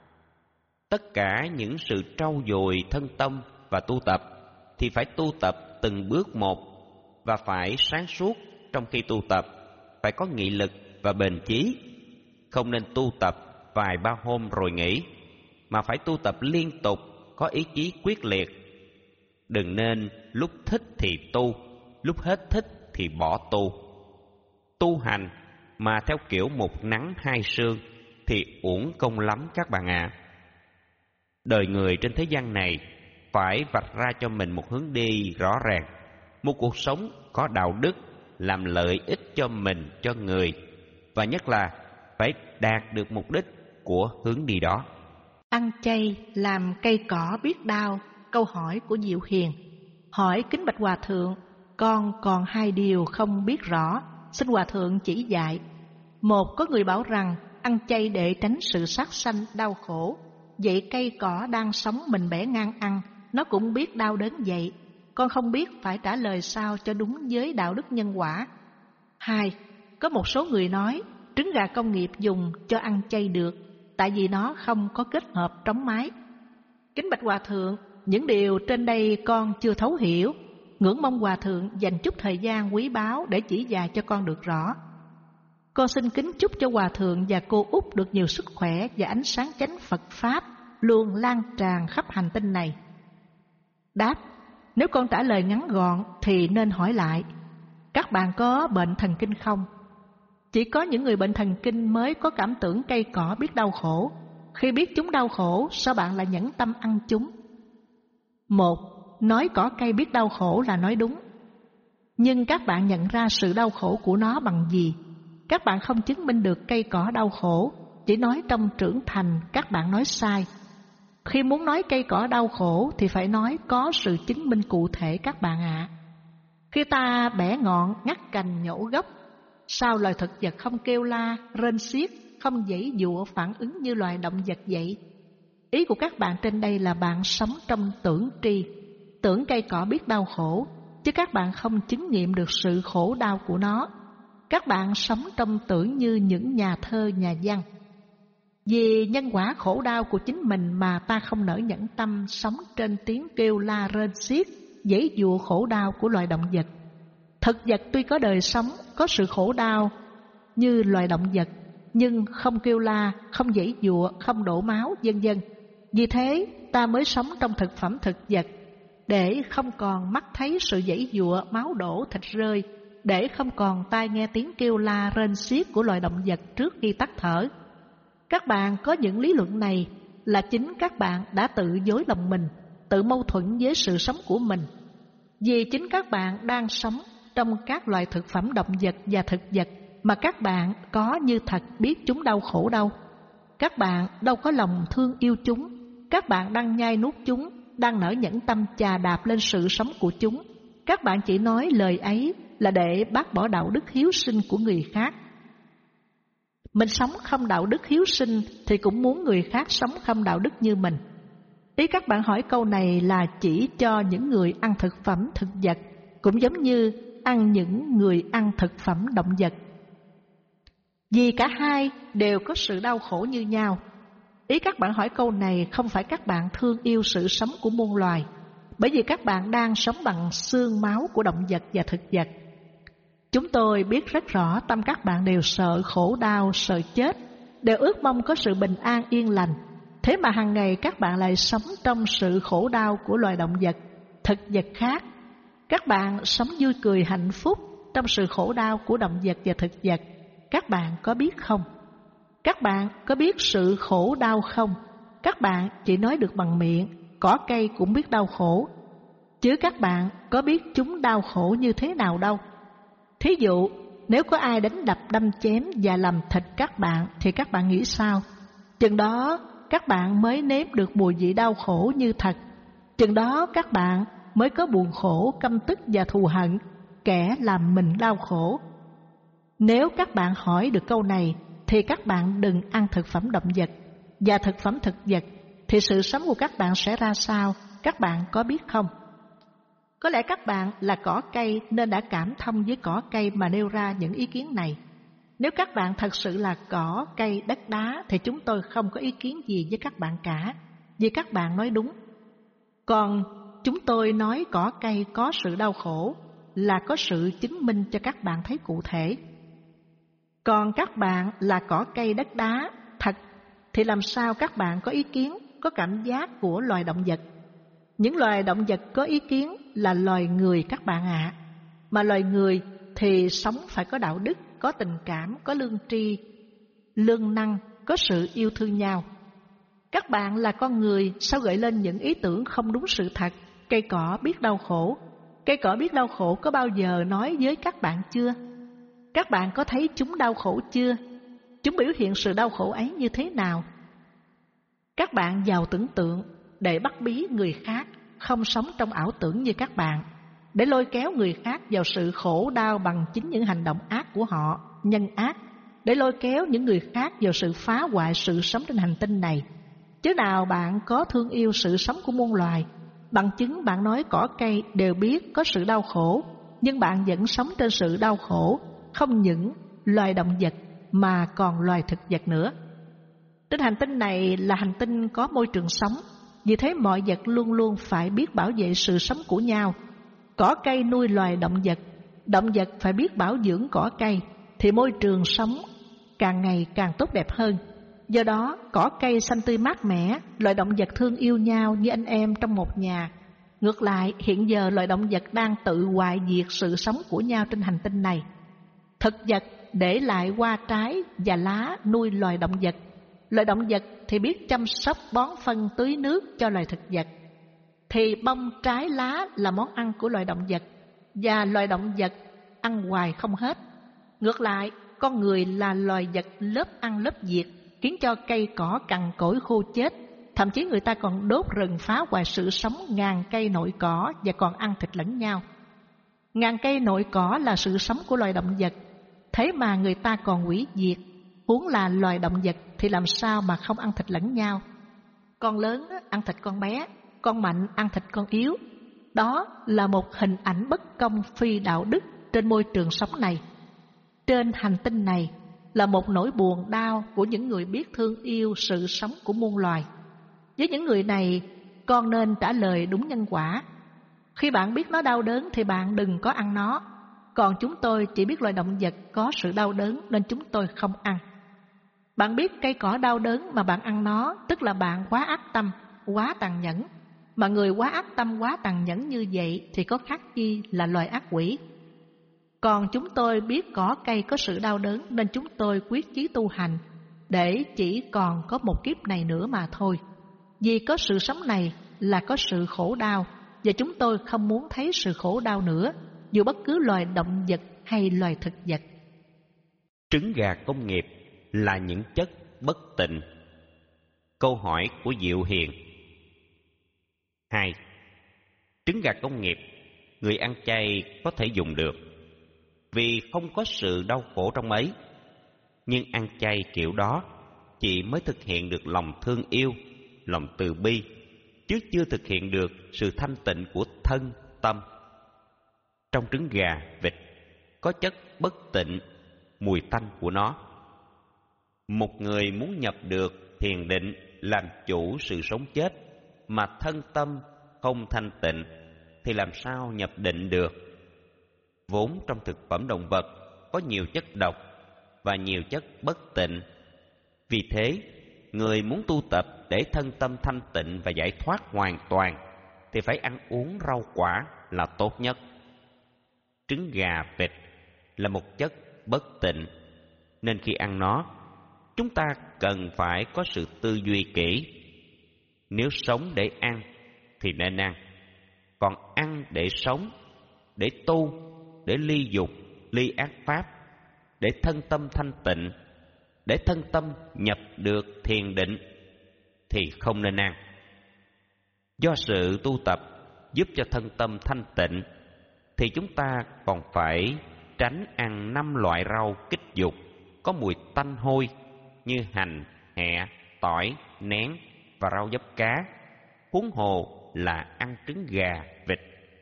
Tất cả những sự trau dồi thân tâm và tu tập thì phải tu tập từng bước một, và phải sáng suốt trong khi tu tập, phải có nghị lực và bền chí. Không nên tu tập vài ba hôm rồi nghỉ, mà phải tu tập liên tục, có ý chí quyết liệt. Đừng nên lúc thích thì tu, lúc hết thích thì bỏ tu. Tu hành mà theo kiểu một nắng hai sương thì uổng công lắm các bạn ạ. À. Đời người trên thế gian này phải vạch ra cho mình một hướng đi rõ ràng, một cuộc sống có đạo đức, làm lợi ích cho mình, cho người, và nhất là phải đạt được mục đích của hướng đi đó. Ăn chay làm cây cỏ biết đau. Câu hỏi của Diệu Hiền. Hỏi kính bạch Hòa Thượng, con còn hai điều không biết rõ, xin Hòa Thượng chỉ dạy. Một, có người bảo rằng ăn chay để tránh sự sát sanh đau khổ. Vậy cây cỏ đang sống mình bẻ ngang ăn, nó cũng biết đau đớn vậy. Con không biết phải trả lời sao cho đúng với đạo đức nhân quả. Hai, có một số người nói trứng gà công nghiệp dùng cho ăn chay được, tại vì nó không có kết hợp trống mái. Kính bạch Hòa Thượng, những điều trên đây con chưa thấu hiểu, ngưỡng mong Hòa Thượng dành chút thời gian quý báu để chỉ dạy cho con được rõ. Con xin kính chúc cho Hòa Thượng và cô Út được nhiều sức khỏe và ánh sáng chánh Phật Pháp luôn lan tràn khắp hành tinh này. Đáp, nếu con trả lời ngắn gọn thì nên hỏi lại, các bạn có bệnh thần kinh không? Chỉ có những người bệnh thần kinh mới có cảm tưởng cây cỏ biết đau khổ. Khi biết chúng đau khổ, sao bạn lại nhẫn tâm ăn chúng? Một, nói cỏ cây biết đau khổ là nói đúng. Nhưng các bạn nhận ra sự đau khổ của nó bằng gì? Các bạn không chứng minh được cây cỏ đau khổ, chỉ nói trong trưởng thành các bạn nói sai. Khi muốn nói cây cỏ đau khổ thì phải nói có sự chứng minh cụ thể các bạn ạ. À. Khi ta bẻ ngọn, ngắt cành, nhổ gốc, sao loài thực vật không kêu la, rên xiết, không giãy giụa phản ứng như loài động vật vậy? Ý của các bạn trên đây là bạn sống trong tưởng tri, tưởng cây cỏ biết đau khổ, chứ các bạn không chứng nghiệm được sự khổ đau của nó. Các bạn sống trong tưởng như những nhà thơ, nhà văn. Vì nhân quả khổ đau của chính mình mà ta không nỡ nhẫn tâm sống trên tiếng kêu la rên xiết, giãy giụa khổ đau của loài động vật. Thực vật tuy có đời sống, có sự khổ đau như loài động vật, nhưng không kêu la, không giãy giụa, không đổ máu, vân vân. Vì thế ta mới sống trong thực phẩm thực vật, để không còn mắt thấy sự giãy giụa, máu đổ, thịt rơi, để không còn tai nghe tiếng kêu la rên xiết của loài động vật trước khi tắt thở. Các bạn có những lý luận này là chính các bạn đã tự dối lòng mình, tự mâu thuẫn với sự sống của mình. Vì chính các bạn đang sống trong các loại thực phẩm động vật và thực vật mà các bạn có như thật biết chúng đau khổ đâu. Các bạn đâu có lòng thương yêu chúng. Các bạn đang nhai nuốt chúng, đang nở nhẫn tâm chà đạp lên sự sống của chúng. Các bạn chỉ nói lời ấy là để bác bỏ đạo đức hiếu sinh của người khác. Mình sống không đạo đức hiếu sinh thì cũng muốn người khác sống không đạo đức như mình. Ý các bạn hỏi câu này là chỉ cho những người ăn thực phẩm thực vật, cũng giống như ăn những người ăn thực phẩm động vật. Vì cả hai đều có sự đau khổ như nhau. Ý các bạn hỏi câu này không phải các bạn thương yêu sự sống của muôn loài, bởi vì các bạn đang sống bằng xương máu của động vật và thực vật. Chúng tôi biết rất rõ tâm các bạn đều sợ khổ đau, sợ chết, đều ước mong có sự bình an yên lành. Thế mà hàng ngày các bạn lại sống trong sự khổ đau của loài động vật, thực vật khác. Các bạn sống vui cười hạnh phúc trong sự khổ đau của động vật và thực vật. Các bạn có biết không? Các bạn có biết sự khổ đau không? Các bạn chỉ nói được bằng miệng, cỏ cây cũng biết đau khổ, chứ các bạn có biết chúng đau khổ như thế nào đâu. Thí dụ, nếu có ai đánh đập đâm chém và làm thịt các bạn thì các bạn nghĩ sao? Chừng đó các bạn mới nếm được mùi vị đau khổ như thật. Chừng đó các bạn mới có buồn khổ, căm tức và thù hận kẻ làm mình đau khổ. Nếu các bạn hỏi được câu này thì các bạn đừng ăn thực phẩm động vật và thực phẩm thực vật, thì sự sống của các bạn sẽ ra sao, các bạn có biết không? Có lẽ các bạn là cỏ cây nên đã cảm thông với cỏ cây mà nêu ra những ý kiến này. Nếu các bạn thật sự là cỏ, cây, đất đá thì chúng tôi không có ý kiến gì với các bạn cả, vì các bạn nói đúng. Còn chúng tôi nói cỏ cây có sự đau khổ là có sự chứng minh cho các bạn thấy cụ thể. Còn các bạn là cỏ cây đất đá thật thì làm sao các bạn có ý kiến, có cảm giác của loài động vật? Những loài động vật có ý kiến là loài người các bạn ạ. À. Mà loài người thì sống phải có đạo đức, có tình cảm, có lương tri, lương năng, có sự yêu thương nhau. Các bạn là con người, sao gợi lên những ý tưởng không đúng sự thật? Cây cỏ biết đau khổ. Cây cỏ biết đau khổ có bao giờ nói với các bạn chưa? Các bạn có thấy chúng đau khổ chưa? Chúng biểu hiện sự đau khổ ấy như thế nào? Các bạn giàu tưởng tượng để bắt bí người khác không sống trong ảo tưởng như các bạn, để lôi kéo người khác vào sự khổ đau bằng chính những hành động ác của họ, nhân ác, để lôi kéo những người khác vào sự phá hoại sự sống trên hành tinh này. Chứ nào bạn có thương yêu sự sống của muôn loài. Bằng chứng bạn nói cỏ cây đều biết có sự đau khổ, nhưng bạn vẫn sống trên sự đau khổ, không những loài động vật mà còn loài thực vật nữa. Trên hành tinh này là hành tinh có môi trường sống, vì thế mọi vật luôn luôn phải biết bảo vệ sự sống của nhau. Cỏ cây nuôi loài động vật, động vật phải biết bảo dưỡng cỏ cây, thì môi trường sống càng ngày càng tốt đẹp hơn. Do đó, cỏ cây xanh tươi mát mẻ, loài động vật thương yêu nhau như anh em trong một nhà. Ngược lại, hiện giờ loài động vật đang tự hoại diệt sự sống của nhau trên hành tinh này. Thực vật để lại hoa trái và lá nuôi loài động vật. Loài động vật thì biết chăm sóc bón phân tưới nước cho loài thực vật. Thì bông trái lá là món ăn của loài động vật, và loài động vật ăn hoài không hết. Ngược lại, con người là loài vật lớp ăn lớp diệt, khiến cho cây cỏ cằn cỗi khô chết. Thậm chí người ta còn đốt rừng phá hoại sự sống ngàn cây nội cỏ và còn ăn thịt lẫn nhau. Ngàn cây nội cỏ là sự sống của loài động vật, thế mà người ta còn hủy diệt. Huống là loài động vật thì làm sao mà không ăn thịt lẫn nhau? Con lớn ăn thịt con bé, con mạnh ăn thịt con yếu. Đó là một hình ảnh bất công phi đạo đức trên môi trường sống này. Trên hành tinh này là một nỗi buồn đau của những người biết thương yêu sự sống của muôn loài. Với những người này, con nên trả lời đúng nhân quả. Khi bạn biết nó đau đớn thì bạn đừng có ăn nó. Còn chúng tôi chỉ biết loài động vật có sự đau đớn nên chúng tôi không ăn. Bạn biết cây cỏ đau đớn mà bạn ăn nó, tức là bạn quá ác tâm, quá tàn nhẫn. Mà người quá ác tâm, quá tàn nhẫn như vậy thì có khác chi là loài ác quỷ. Còn chúng tôi biết cỏ cây có sự đau đớn nên chúng tôi quyết chí tu hành để chỉ còn có một kiếp này nữa mà thôi. Vì có sự sống này là có sự khổ đau, và chúng tôi không muốn thấy sự khổ đau nữa, dù bất cứ loài động vật hay loài thực vật. Trứng gà công nghiệp là những chất bất tịnh. Câu hỏi của Diệu Hiền. Hai. Trứng gà công nghiệp, người ăn chay có thể dùng được, vì không có sự đau khổ trong ấy. Nhưng ăn chay kiểu đó chỉ mới thực hiện được lòng thương yêu, lòng từ bi, chứ chưa thực hiện được sự thanh tịnh của thân, tâm. Trong trứng gà, vịt có chất bất tịnh, mùi tanh của nó. Một người muốn nhập được thiền định, làm chủ sự sống chết, mà thân tâm không thanh tịnh, thì làm sao nhập định được? Vốn trong thực phẩm động vật có nhiều chất độc và nhiều chất bất tịnh. Vì thế, người muốn tu tập để thân tâm thanh tịnh và giải thoát hoàn toàn thì phải ăn uống rau quả là tốt nhất. Trứng gà, vịt là một chất bất tịnh, nên khi ăn nó, chúng ta cần phải có sự tư duy kỹ. Nếu sống để ăn thì nên ăn, còn ăn để sống, để tu, để ly dục, ly ác pháp, để thân tâm thanh tịnh, để thân tâm nhập được thiền định thì không nên ăn. Do sự tu tập giúp cho thân tâm thanh tịnh thì chúng ta còn phải tránh ăn năm loại rau kích dục có mùi tanh hôi như hành, hẹ, tỏi, nén và rau diếp cá, huống hồ là ăn trứng gà, vịt.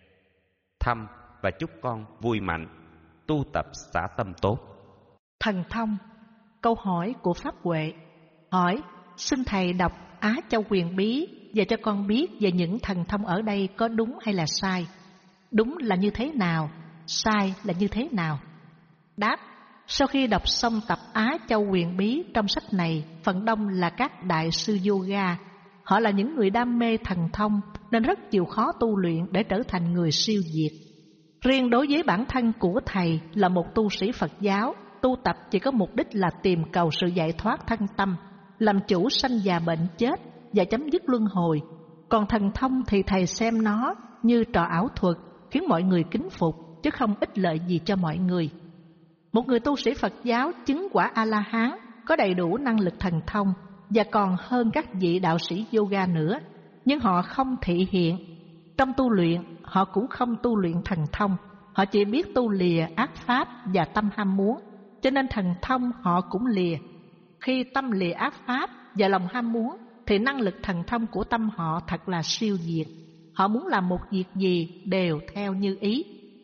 Thăm và chúc con vui mạnh, tu tập xả tâm tốt. Thần thông. Câu hỏi của Pháp Huệ. Hỏi: xin thầy đọc Á Châu Quyền Bí và cho con biết về những thần thông ở đây có đúng hay là sai. Đúng là như thế nào, sai là như thế nào? Đáp: sau khi đọc xong tập Á Châu Quyền Bí trong sách này, phần đông là các đại sư yoga. Họ là những người đam mê thần thông nên rất chịu khó tu luyện để trở thành người siêu việt. Riêng đối với bản thân của thầy là một tu sĩ Phật giáo, tu tập chỉ có mục đích là tìm cầu sự giải thoát thân tâm, làm chủ sanh già bệnh chết và chấm dứt luân hồi. Còn thần thông thì thầy xem nó như trò ảo thuật, khiến mọi người kính phục chứ không ích lợi gì cho mọi người. Một người tu sĩ Phật giáo chứng quả A-la-hán có đầy đủ năng lực thần thông và còn hơn các vị đạo sĩ yoga nữa, nhưng họ không thị hiện. Trong tu luyện, họ cũng không tu luyện thần thông, họ chỉ biết tu lìa ác pháp và tâm ham muốn, cho nên thần thông họ cũng lìa. Khi tâm lìa ác pháp và lòng ham muốn thì năng lực thần thông của tâm họ thật là siêu việt. Họ muốn làm một việc gì đều theo như ý.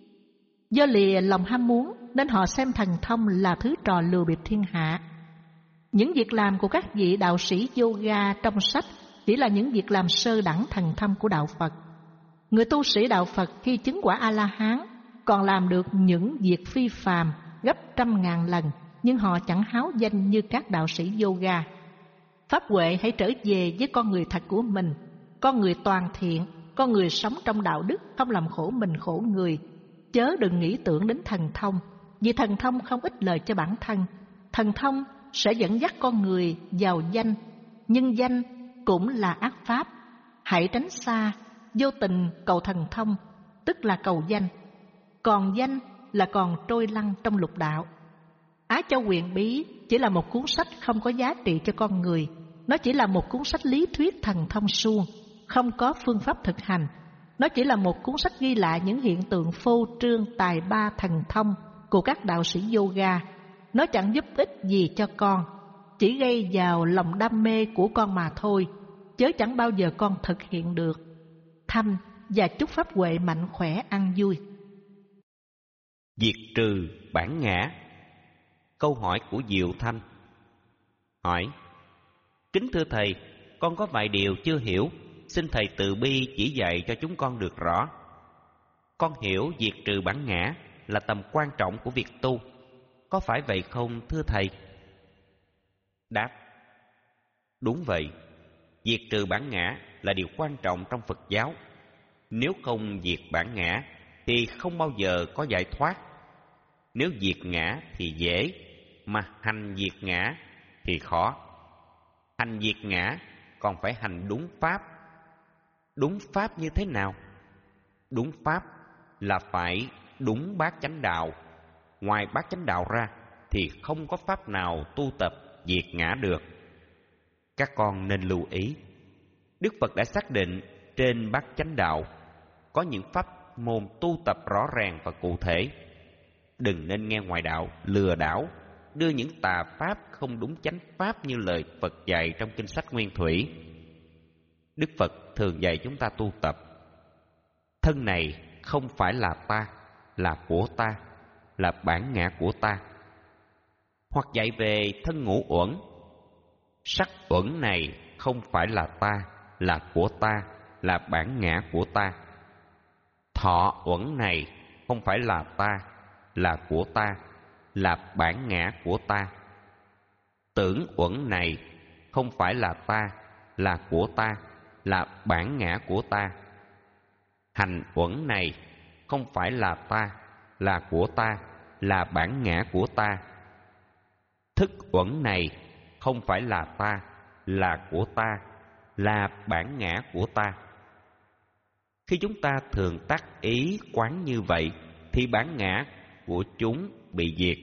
Do lìa lòng ham muốn nên họ xem thần thông là thứ trò lừa bịp thiên hạ. Những việc làm của các vị đạo sĩ yoga trong sách chỉ là những việc làm sơ đẳng thần thông của đạo Phật. Người tu sĩ đạo Phật khi chứng quả A-la-hán còn làm được những việc phi phàm gấp trăm ngàn lần, nhưng họ chẳng háo danh như các đạo sĩ yoga. Pháp Huệ hãy trở về với con người thật của mình, con người toàn thiện, con người sống trong đạo đức, không làm khổ mình khổ người. Chớ đừng nghĩ tưởng đến thần thông, vì thần thông không ích lợi cho bản thân. Thần thông sẽ dẫn dắt con người vào danh, nhưng danh cũng là ác pháp. Hãy tránh xa, vô tình cầu thần thông, tức là cầu danh. Còn danh là còn trôi lăn trong lục đạo. Á Châu Quyền Bí chỉ là một cuốn sách không có giá trị cho con người. Nó chỉ là một cuốn sách lý thuyết thần thông suông, không có phương pháp thực hành. Nó chỉ là một cuốn sách ghi lại những hiện tượng phô trương tài ba thần thông của các đạo sĩ yoga. Nó chẳng giúp ích gì cho con, chỉ gây vào lòng đam mê của con mà thôi, chớ chẳng bao giờ con thực hiện được. Thăm và chúc Pháp Huệ mạnh khỏe ăn vui. Diệt trừ bản ngã. Câu hỏi của Diệu Thanh. Hỏi: kính thưa thầy, con có vài điều chưa hiểu, xin thầy từ bi chỉ dạy cho chúng con được rõ. Con hiểu diệt trừ bản ngã là tầm quan trọng của việc tu, có phải vậy không thưa thầy? Đáp: đúng vậy. Diệt trừ bản ngã là điều quan trọng trong Phật giáo. Nếu không diệt bản ngã thì không bao giờ có giải thoát. Nếu diệt ngã thì dễ, mà hành diệt ngã thì khó. Hành diệt ngã còn phải hành đúng pháp. Đúng pháp như thế nào? Đúng pháp là phải đúng bát chánh đạo. Ngoài bát chánh đạo ra thì không có pháp nào tu tập diệt ngã được. Các con nên lưu ý, Đức Phật đã xác định trên bát chánh đạo có những pháp môn tu tập rõ ràng và cụ thể. Đừng nên nghe ngoại đạo lừa đảo, đưa những tà pháp không đúng chánh pháp như lời Phật dạy trong kinh sách Nguyên Thủy. Đức Phật thường dạy chúng ta tu tập. Thân này không phải là ta, là của ta, là bản ngã của ta. Hoặc dạy về thân ngũ uẩn. Sắc uẩn này không phải là ta, là của ta, là bản ngã của ta. Thọ uẩn này không phải là ta, là của ta, là bản ngã của ta. Tưởng uẩn này không phải là ta, là của ta, là bản ngã của ta. Hành uẩn này không phải là ta, là của ta, là bản ngã của ta. Thức uẩn này không phải là ta, là của ta, là bản ngã của ta. Khi chúng ta thường tác ý quán như vậy thì bản ngã của chúng bị diệt.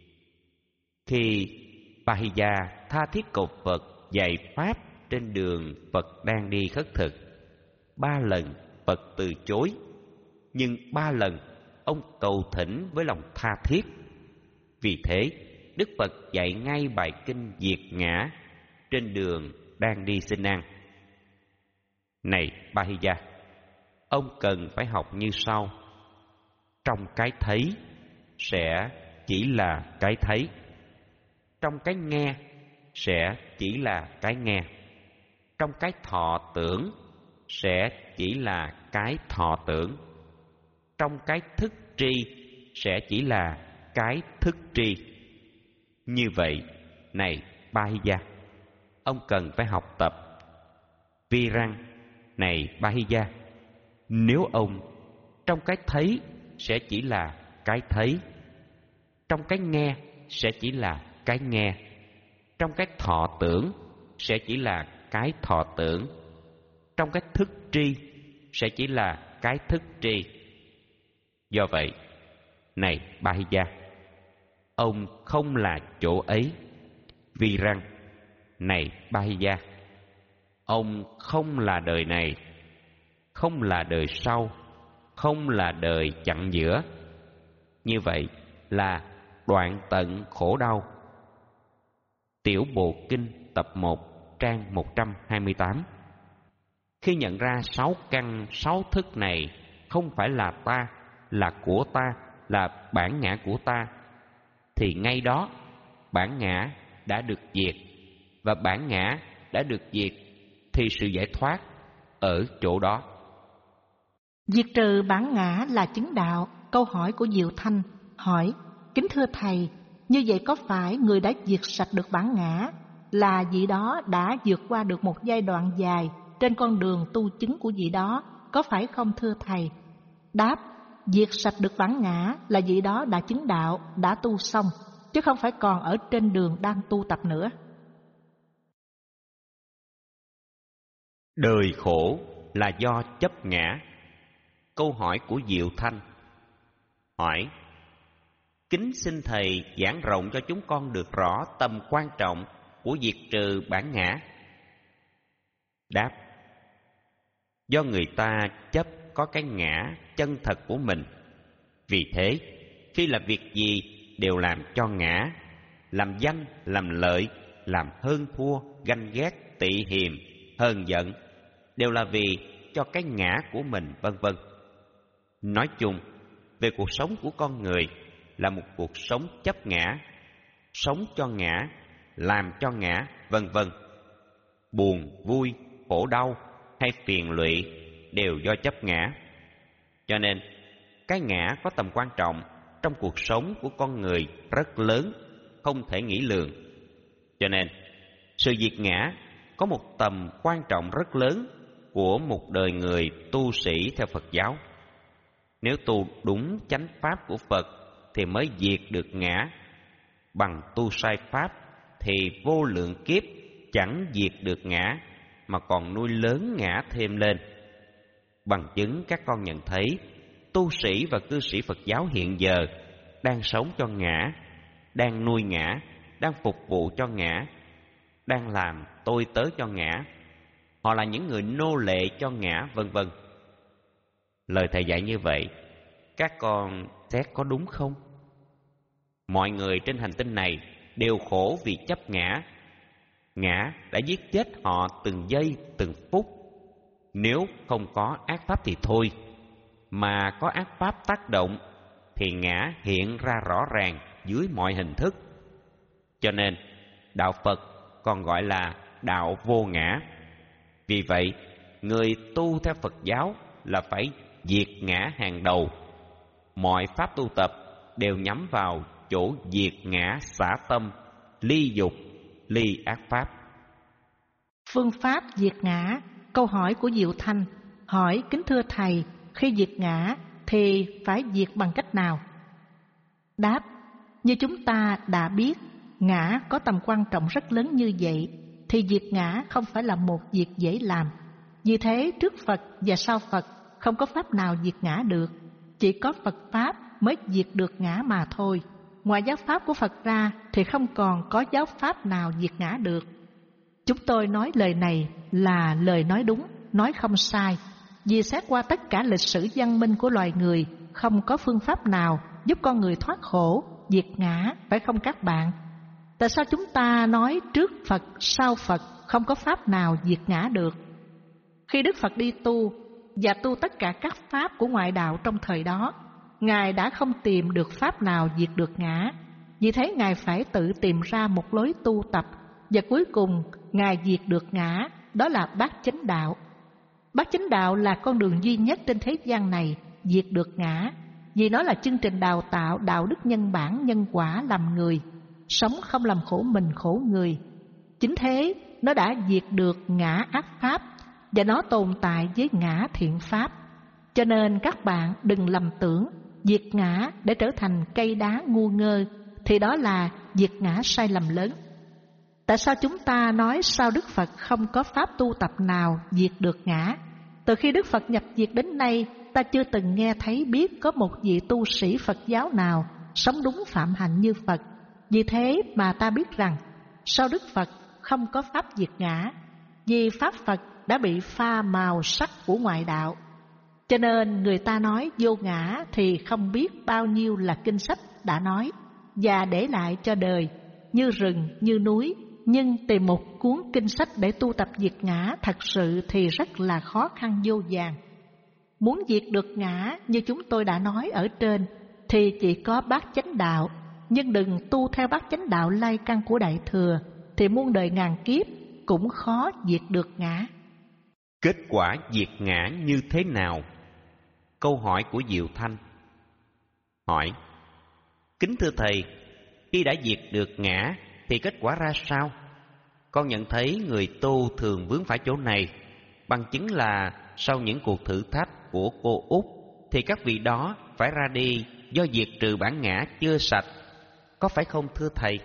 Khi Pahiya tha thiết cầu Phật dạy pháp trên đường Phật đang đi khất thực, ba lần Phật từ chối, nhưng ba lần ông cầu thỉnh với lòng tha thiết. Vì thế Đức Phật dạy ngay bài kinh diệt ngã trên đường đang đi xin ăn. Này Pahiya, ông cần phải học như sau. Trong cái thấy sẽ chỉ là cái thấy, trong cái nghe sẽ chỉ là cái nghe, trong cái thọ tưởng sẽ chỉ là cái thọ tưởng, trong cái thức tri sẽ chỉ là cái thức tri. Như vậy, này Pahiya, ông cần phải học tập. Vì rằng, này Pahiya, nếu ông trong cái thấy sẽ chỉ là cái thấy, trong cái nghe sẽ chỉ là cái nghe, trong cái thọ tưởng sẽ chỉ là cái thọ tưởng, trong cái thức tri sẽ chỉ là cái thức tri. Do vậy, này Pahiya, ông không là chỗ ấy. Vì rằng, này Pahiya, ông không là đời này, không là đời sau, không là đời chặn giữa. Như vậy là đoạn tận khổ đau. Tiểu Bộ Kinh tập một trang một trăm hai mươi tám. Khi nhận ra sáu căn sáu thức này không phải là ta, là của ta, là bản ngã của ta, thì ngay đó bản ngã đã được diệt, và bản ngã đã được diệt thì sự giải thoát ở chỗ đó. Diệt trừ bản ngã là chứng đạo. Câu hỏi của Diệu Thanh hỏi: kính thưa thầy, như vậy có phải người đã diệt sạch được bản ngã là vị đó đã vượt qua được một giai đoạn dài trên con đường tu chứng của vị đó, có phải không thưa thầy? Đáp: diệt sạch được bản ngã là vị đó đã chứng đạo, đã tu xong, chứ không phải còn ở trên đường đang tu tập nữa. Đời khổ là do chấp ngã. Câu hỏi của Diệu Thanh hỏi: kính xin thầy giảng rộng cho chúng con được rõ tầm quan trọng của diệt trừ bản ngã. Đáp: do người ta chấp có cái ngã chân thật của mình. Vì thế, khi làm việc gì đều làm cho ngã, làm danh, làm lợi, làm hơn thua, ganh ghét, tị hiềm, hờn giận, đều là vì cho cái ngã của mình, vân vân. Nói chung, về cuộc sống của con người là một cuộc sống chấp ngã, sống cho ngã, làm cho ngã, vân vân. Buồn, vui, khổ đau hay phiền lụy đều do chấp ngã. Cho nên, cái ngã có tầm quan trọng trong cuộc sống của con người rất lớn, không thể nghĩ lường. Cho nên, sự diệt ngã có một tầm quan trọng rất lớn của một đời người tu sĩ theo Phật giáo. Nếu tu đúng chánh pháp của Phật thì mới diệt được ngã. Bằng tu sai pháp thì vô lượng kiếp chẳng diệt được ngã, mà còn nuôi lớn ngã thêm lên. Bằng chứng các con nhận thấy tu sĩ và cư sĩ Phật giáo hiện giờ đang sống cho ngã, đang nuôi ngã, đang phục vụ cho ngã, đang làm tôi tớ cho ngã. Họ là những người nô lệ cho ngã, vân vân. Lời thầy dạy như vậy, các con xét có đúng không? Mọi người trên hành tinh này đều khổ vì chấp ngã. Ngã đã giết chết họ từng giây, từng phút. Nếu không có ác pháp thì thôi, mà có ác pháp tác động thì ngã hiện ra rõ ràng dưới mọi hình thức. Cho nên đạo Phật còn gọi là đạo vô ngã. Vì vậy, người tu theo Phật giáo là phải diệt ngã hàng đầu. Mọi pháp tu tập đều nhắm vào chỗ diệt ngã xả tâm, ly dục, ly ác pháp. Phương pháp diệt ngã. Câu hỏi của Diệu Thanh hỏi: kính thưa thầy, khi diệt ngã thì phải diệt bằng cách nào? Đáp: như chúng ta đã biết, ngã có tầm quan trọng rất lớn như vậy, thì diệt ngã không phải là một việc dễ làm. Vì thế trước Phật và sau Phật không có pháp nào diệt ngã được, chỉ có Phật pháp mới diệt được ngã mà thôi. Ngoài giáo pháp của Phật ra thì không còn có giáo pháp nào diệt ngã được. Chúng tôi nói lời này là lời nói đúng, nói không sai. Vì xét qua tất cả lịch sử văn minh của loài người, không có phương pháp nào giúp con người thoát khổ, diệt ngã, phải không các bạn? Tại sao chúng ta nói trước Phật, sau Phật không có pháp nào diệt ngã được? Khi Đức Phật đi tu và tu tất cả các pháp của ngoại đạo trong thời đó, Ngài đã không tìm được pháp nào diệt được ngã. Vì thế Ngài phải tự tìm ra một lối tu tập, và cuối cùng Ngài diệt được ngã, đó là bát chánh đạo. Bát chánh đạo là con đường duy nhất trên thế gian này diệt được ngã, vì nó là chương trình đào tạo đạo đức nhân bản nhân quả làm người, sống không làm khổ mình khổ người. Chính thế nó đã diệt được ngã ác pháp, và nó tồn tại với ngã thiện pháp. Cho nên các bạn đừng lầm tưởng diệt ngã để trở thành cây đá ngu ngơ, thì đó là diệt ngã sai lầm lớn. Tại sao chúng ta nói sau Đức Phật không có pháp tu tập nào diệt được ngã? Từ khi Đức Phật nhập diệt đến nay, ta chưa từng nghe thấy biết có một vị tu sĩ Phật giáo nào sống đúng phạm hạnh như Phật. Vì thế mà ta biết rằng sau Đức Phật không có pháp diệt ngã, vì pháp Phật đã bị pha màu sắc của ngoại đạo. Cho nên người ta nói vô ngã thì không biết bao nhiêu là kinh sách đã nói và để lại cho đời, như rừng, như núi. Nhưng tìm một cuốn kinh sách để tu tập diệt ngã thật sự thì rất là khó khăn vô vàn. Muốn diệt được ngã như chúng tôi đã nói ở trên thì chỉ có bát chánh đạo. Nhưng đừng tu theo bát chánh đạo lai căn của Đại Thừa, thì muôn đời ngàn kiếp cũng khó diệt được ngã. Kết quả diệt ngã như thế nào? Câu hỏi của Diệu Thanh hỏi: kính thưa thầy, khi đã diệt được ngã thì kết quả ra sao? Con nhận thấy người tu thường vướng phải chỗ này, bằng chứng là sau những cuộc thử thách của cô Út thì các vị đó phải ra đi do diệt trừ bản ngã chưa sạch, có phải không thưa thầy?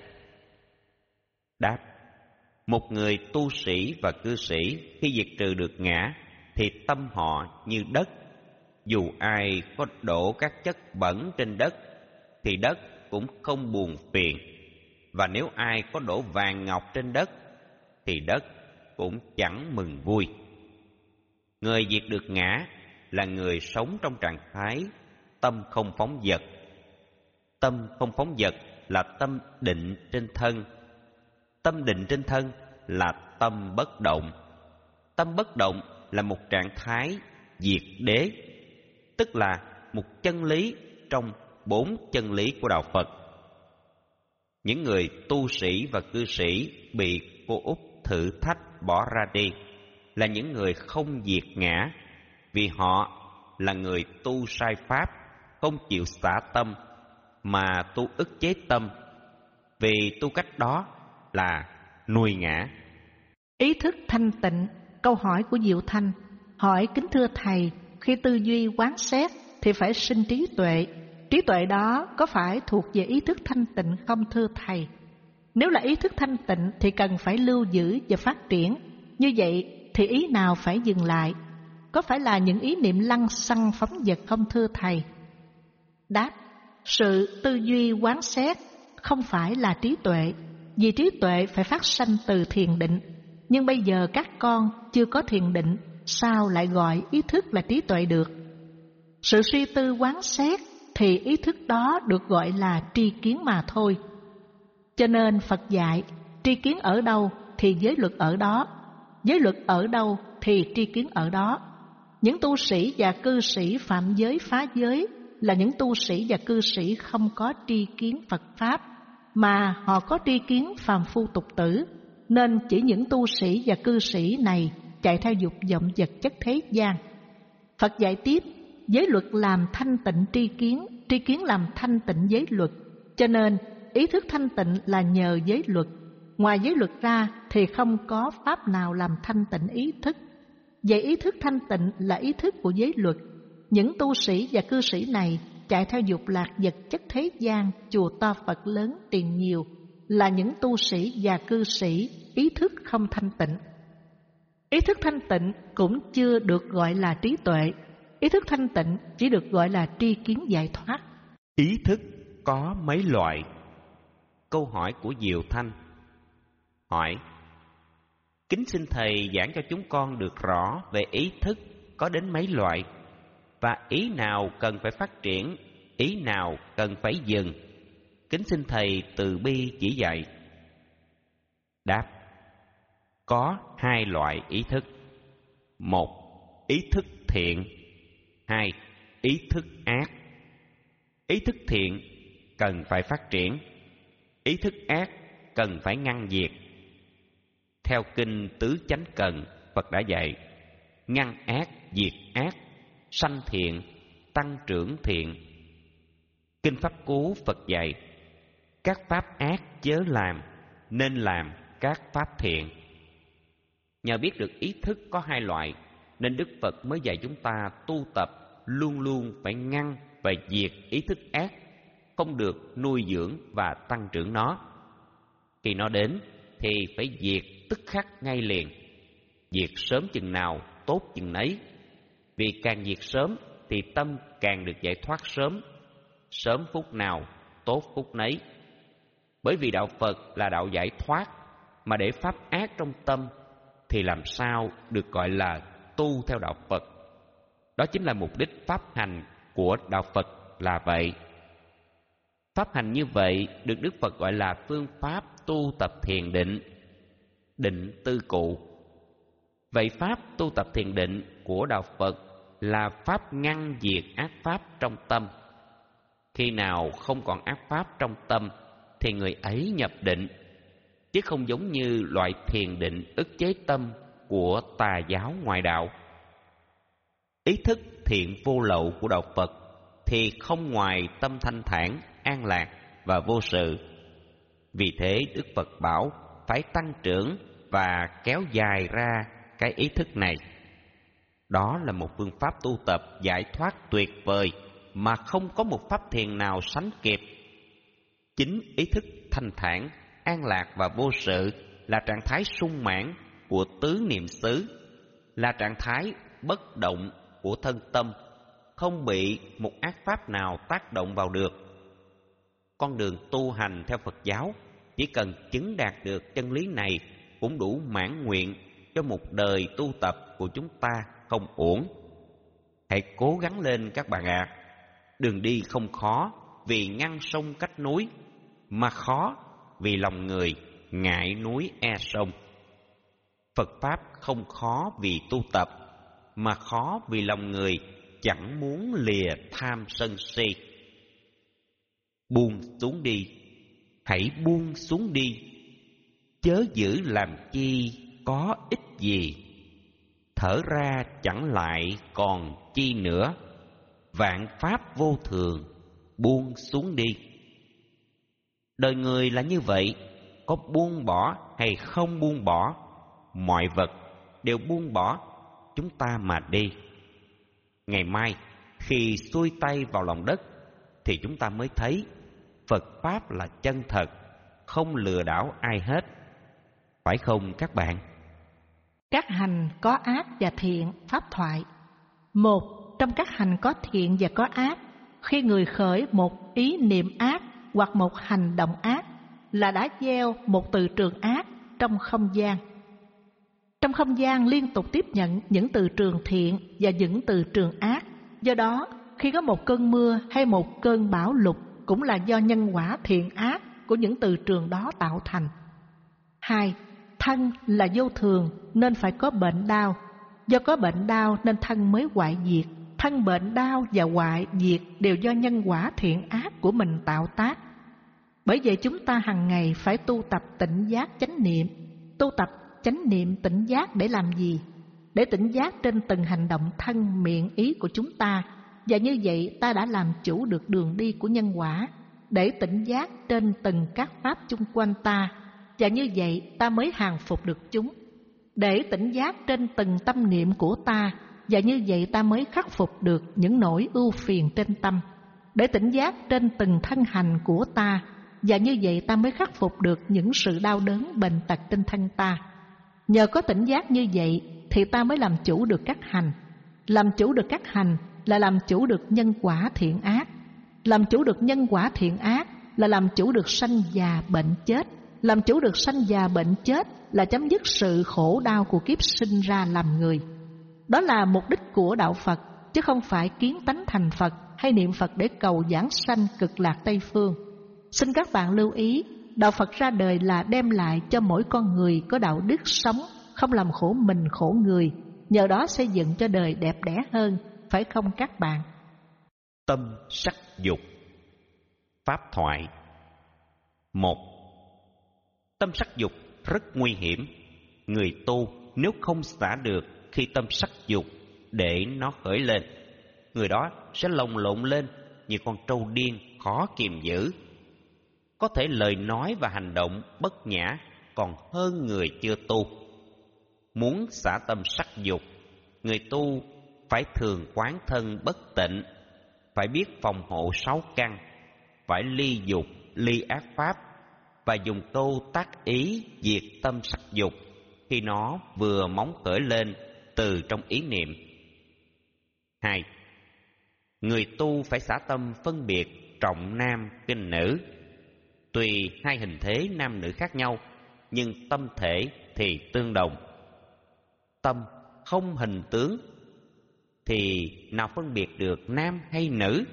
Đáp: một người tu sĩ và cư sĩ khi diệt trừ được ngã thì tâm họ như đất. Dù ai có đổ các chất bẩn trên đất thì đất cũng không buồn phiền, và nếu ai có đổ vàng ngọc trên đất thì đất cũng chẳng mừng vui. Người diệt được ngã là người sống trong trạng thái tâm không phóng dật. Tâm không phóng dật là tâm định trên thân. Tâm định trên thân là tâm bất động. Tâm bất động là một trạng thái diệt đế, tức là một chân lý trong bốn chân lý của đạo Phật. Những người tu sĩ và cư sĩ bị cô Út thử thách bỏ ra đi là những người không diệt ngã, vì họ là người tu sai pháp, không chịu xả tâm mà tu ức chế tâm, vì tu cách đó là nuôi ngã. Ý thức thanh tịnh. Câu hỏi của Diệu Thanh hỏi: kính thưa thầy, khi tư duy quán xét thì phải sinh trí tuệ. Trí tuệ đó có phải thuộc về ý thức thanh tịnh không thưa thầy? Nếu là ý thức thanh tịnh thì cần phải lưu giữ và phát triển. Như vậy thì ý nào phải dừng lại? có phải là những ý niệm lăng xăng phóng dật không thưa thầy? Đáp: sự tư duy quán xét không phải là trí tuệ, vì trí tuệ phải phát sanh từ thiền định. Nhưng bây giờ các con chưa có thiền định, sao lại gọi ý thức là trí tuệ được? Sự suy tư quán xét thì ý thức đó được gọi là tri kiến mà thôi. Cho nên Phật dạy, tri kiến ở đâu thì giới luật ở đó, giới luật ở đâu thì tri kiến ở đó. Những tu sĩ và cư sĩ phạm giới phá giới là những tu sĩ và cư sĩ không có tri kiến Phật Pháp, mà họ có tri kiến phàm phu tục tử, nên chỉ những tu sĩ và cư sĩ này chạy theo dục vọng vật chất thế gian. Phật dạy tiếp, giới luật làm thanh tịnh tri kiến, tri kiến làm thanh tịnh giới luật. Cho nên ý thức thanh tịnh là nhờ giới luật. Ngoài giới luật ra thì không có pháp nào làm thanh tịnh ý thức. Vậy ý thức thanh tịnh là ý thức của giới luật. Những tu sĩ và cư sĩ này chạy theo dục lạc vật chất thế gian, chùa to Phật lớn tiền nhiều, là những tu sĩ và cư sĩ ý thức không thanh tịnh. Ý thức thanh tịnh cũng chưa được gọi là trí tuệ. Ý thức thanh tịnh chỉ được gọi là tri kiến giải thoát. Ý thức có mấy loại? Câu hỏi của Diệu Thanh. Hỏi: kính xin thầy giảng cho chúng con được rõ về ý thức có đến mấy loại, và ý nào cần phải phát triển, ý nào cần phải dừng. Kính xin thầy từ bi chỉ dạy. Đáp: có hai loại ý thức. Một, ý thức thiện. Hai, ý thức ác. Ý thức thiện cần phải phát triển, ý thức ác cần phải ngăn diệt. Theo kinh Tứ Chánh Cần, Phật đã dạy: ngăn ác diệt ác, sanh thiện tăng trưởng thiện. Kinh Pháp Cú Phật dạy: các pháp ác chớ làm, nên làm các pháp thiện. Nhờ biết được ý thức có hai loại, nên Đức Phật mới dạy chúng ta tu tập luôn luôn phải ngăn và diệt ý thức ác, không được nuôi dưỡng và tăng trưởng nó. Khi nó đến thì phải diệt tức khắc ngay liền. Diệt sớm chừng nào tốt chừng nấy, vì càng diệt sớm thì tâm càng được giải thoát sớm. Sớm phút nào tốt phút nấy. Bởi vì đạo Phật là đạo giải thoát, mà để pháp ác trong tâm thì làm sao được gọi là tu theo đạo Phật. Đó chính là mục đích pháp hành của đạo Phật là vậy. Pháp hành như vậy được Đức Phật gọi là phương pháp tu tập thiền định, định tư cụ. Vậy pháp tu tập thiền định của đạo Phật là pháp ngăn diệt ác pháp trong tâm. Khi nào không còn ác pháp trong tâm thì người ấy nhập định, chứ không giống như loại thiền định ức chế tâm của tà giáo ngoại đạo. Ý thức thiện vô lậu của đạo Phật thì không ngoài tâm thanh thản, an lạc và vô sự. Vì thế Đức Phật bảo phải tăng trưởng và kéo dài ra cái ý thức này. Đó là một phương pháp tu tập giải thoát tuyệt vời mà không có một pháp thiền nào sánh kịp. Chính ý thức thanh thản, an lạc và vô sự là trạng thái sung mãn của tứ niệm xứ, là trạng thái bất động của thân tâm, không bị một ác pháp nào tác động vào được. Con đường tu hành theo Phật giáo chỉ cần chứng đạt được chân lý này cũng đủ mãn nguyện cho một đời tu tập của chúng ta không uổng. Hãy cố gắng lên các bạn ạ. À. Đường đi không khó vì ngăn sông cách núi, mà khó vì lòng người ngại núi e sông. Phật Pháp không khó vì tu tập, mà khó vì lòng người chẳng muốn lìa tham sân si. Buông xuống đi, hãy buông xuống đi, chớ giữ làm chi có ích gì. Thở ra chẳng lại còn chi nữa, vạn pháp vô thường, buông xuống đi. Đời người là như vậy, có buông bỏ hay không buông bỏ, mọi vật đều buông bỏ chúng ta mà đi. Ngày mai khi xuôi tay vào lòng đất thì chúng ta mới thấy Phật Pháp là chân thật, không lừa đảo ai hết. Phải không các bạn? Các hành có ác và thiện, pháp thoại. Một, trong các hành có thiện và có ác, khi người khởi một ý niệm ác hoặc một hành động ác là đã gieo một từ trường ác trong không gian. Trong không gian liên tục tiếp nhận những từ trường thiện và những từ trường ác. Do đó, khi có một cơn mưa hay một cơn bão lụt cũng là do nhân quả thiện ác của những từ trường đó tạo thành. Hai, thân là vô thường nên phải có bệnh đau. Do có bệnh đau nên thân mới hoại diệt. Thân bệnh đau và hoại diệt đều do nhân quả thiện ác của mình tạo tác. Bởi vậy chúng ta hàng ngày phải tu tập tỉnh giác chánh niệm. Tu tập chánh niệm tỉnh giác để làm gì? Để tỉnh giác trên từng hành động thân, miệng, ý của chúng ta. Và như vậy ta đã làm chủ được đường đi của nhân quả. Để tỉnh giác trên từng các pháp chung quanh ta. Và như vậy ta mới hàng phục được chúng. Để tỉnh giác trên từng tâm niệm của ta. Và như vậy ta mới khắc phục được những nỗi ưu phiền trên tâm. Để tỉnh giác trên từng thân hành của ta. Và như vậy ta mới khắc phục được những sự đau đớn bệnh tật trên thân ta. Nhờ có tỉnh giác như vậy thì ta mới làm chủ được các hành. Làm chủ được các hành là làm chủ được nhân quả thiện ác. Làm chủ được nhân quả thiện ác là làm chủ được sanh già bệnh chết. Làm chủ được sanh già bệnh chết là chấm dứt sự khổ đau của kiếp sinh ra làm người. Đó là mục đích của đạo Phật, chứ không phải kiến tánh thành Phật hay niệm Phật để cầu giảng sanh cực lạc Tây Phương. Xin các bạn lưu ý, đạo Phật ra đời là đem lại cho mỗi con người có đạo đức sống, không làm khổ mình khổ người, nhờ đó xây dựng cho đời đẹp đẽ hơn, phải không các bạn? Tâm sắc dục. Pháp thoại. Một. Tâm sắc dục rất nguy hiểm. Người tu nếu không xả được khi tâm sắc dục để nó khởi lên, người đó sẽ lồng lộn lên như con trâu điên khó kiềm giữ. Có thể lời nói và hành động bất nhã còn hơn người chưa tu. Muốn xả tâm sắc dục, người tu phải thường quán thân bất tịnh, phải biết phòng hộ sáu căn, phải ly dục, ly ác pháp, và dùng câu tác ý diệt tâm sắc dục khi nó vừa móng khởi lên từ trong ý niệm. Hai. Người tu phải xả tâm phân biệt trọng nam khinh nữ. Tùy hai hình thế nam nữ khác nhau, nhưng tâm thể thì tương đồng. Tâm không hình tướng thì nào phân biệt được nam hay nữ?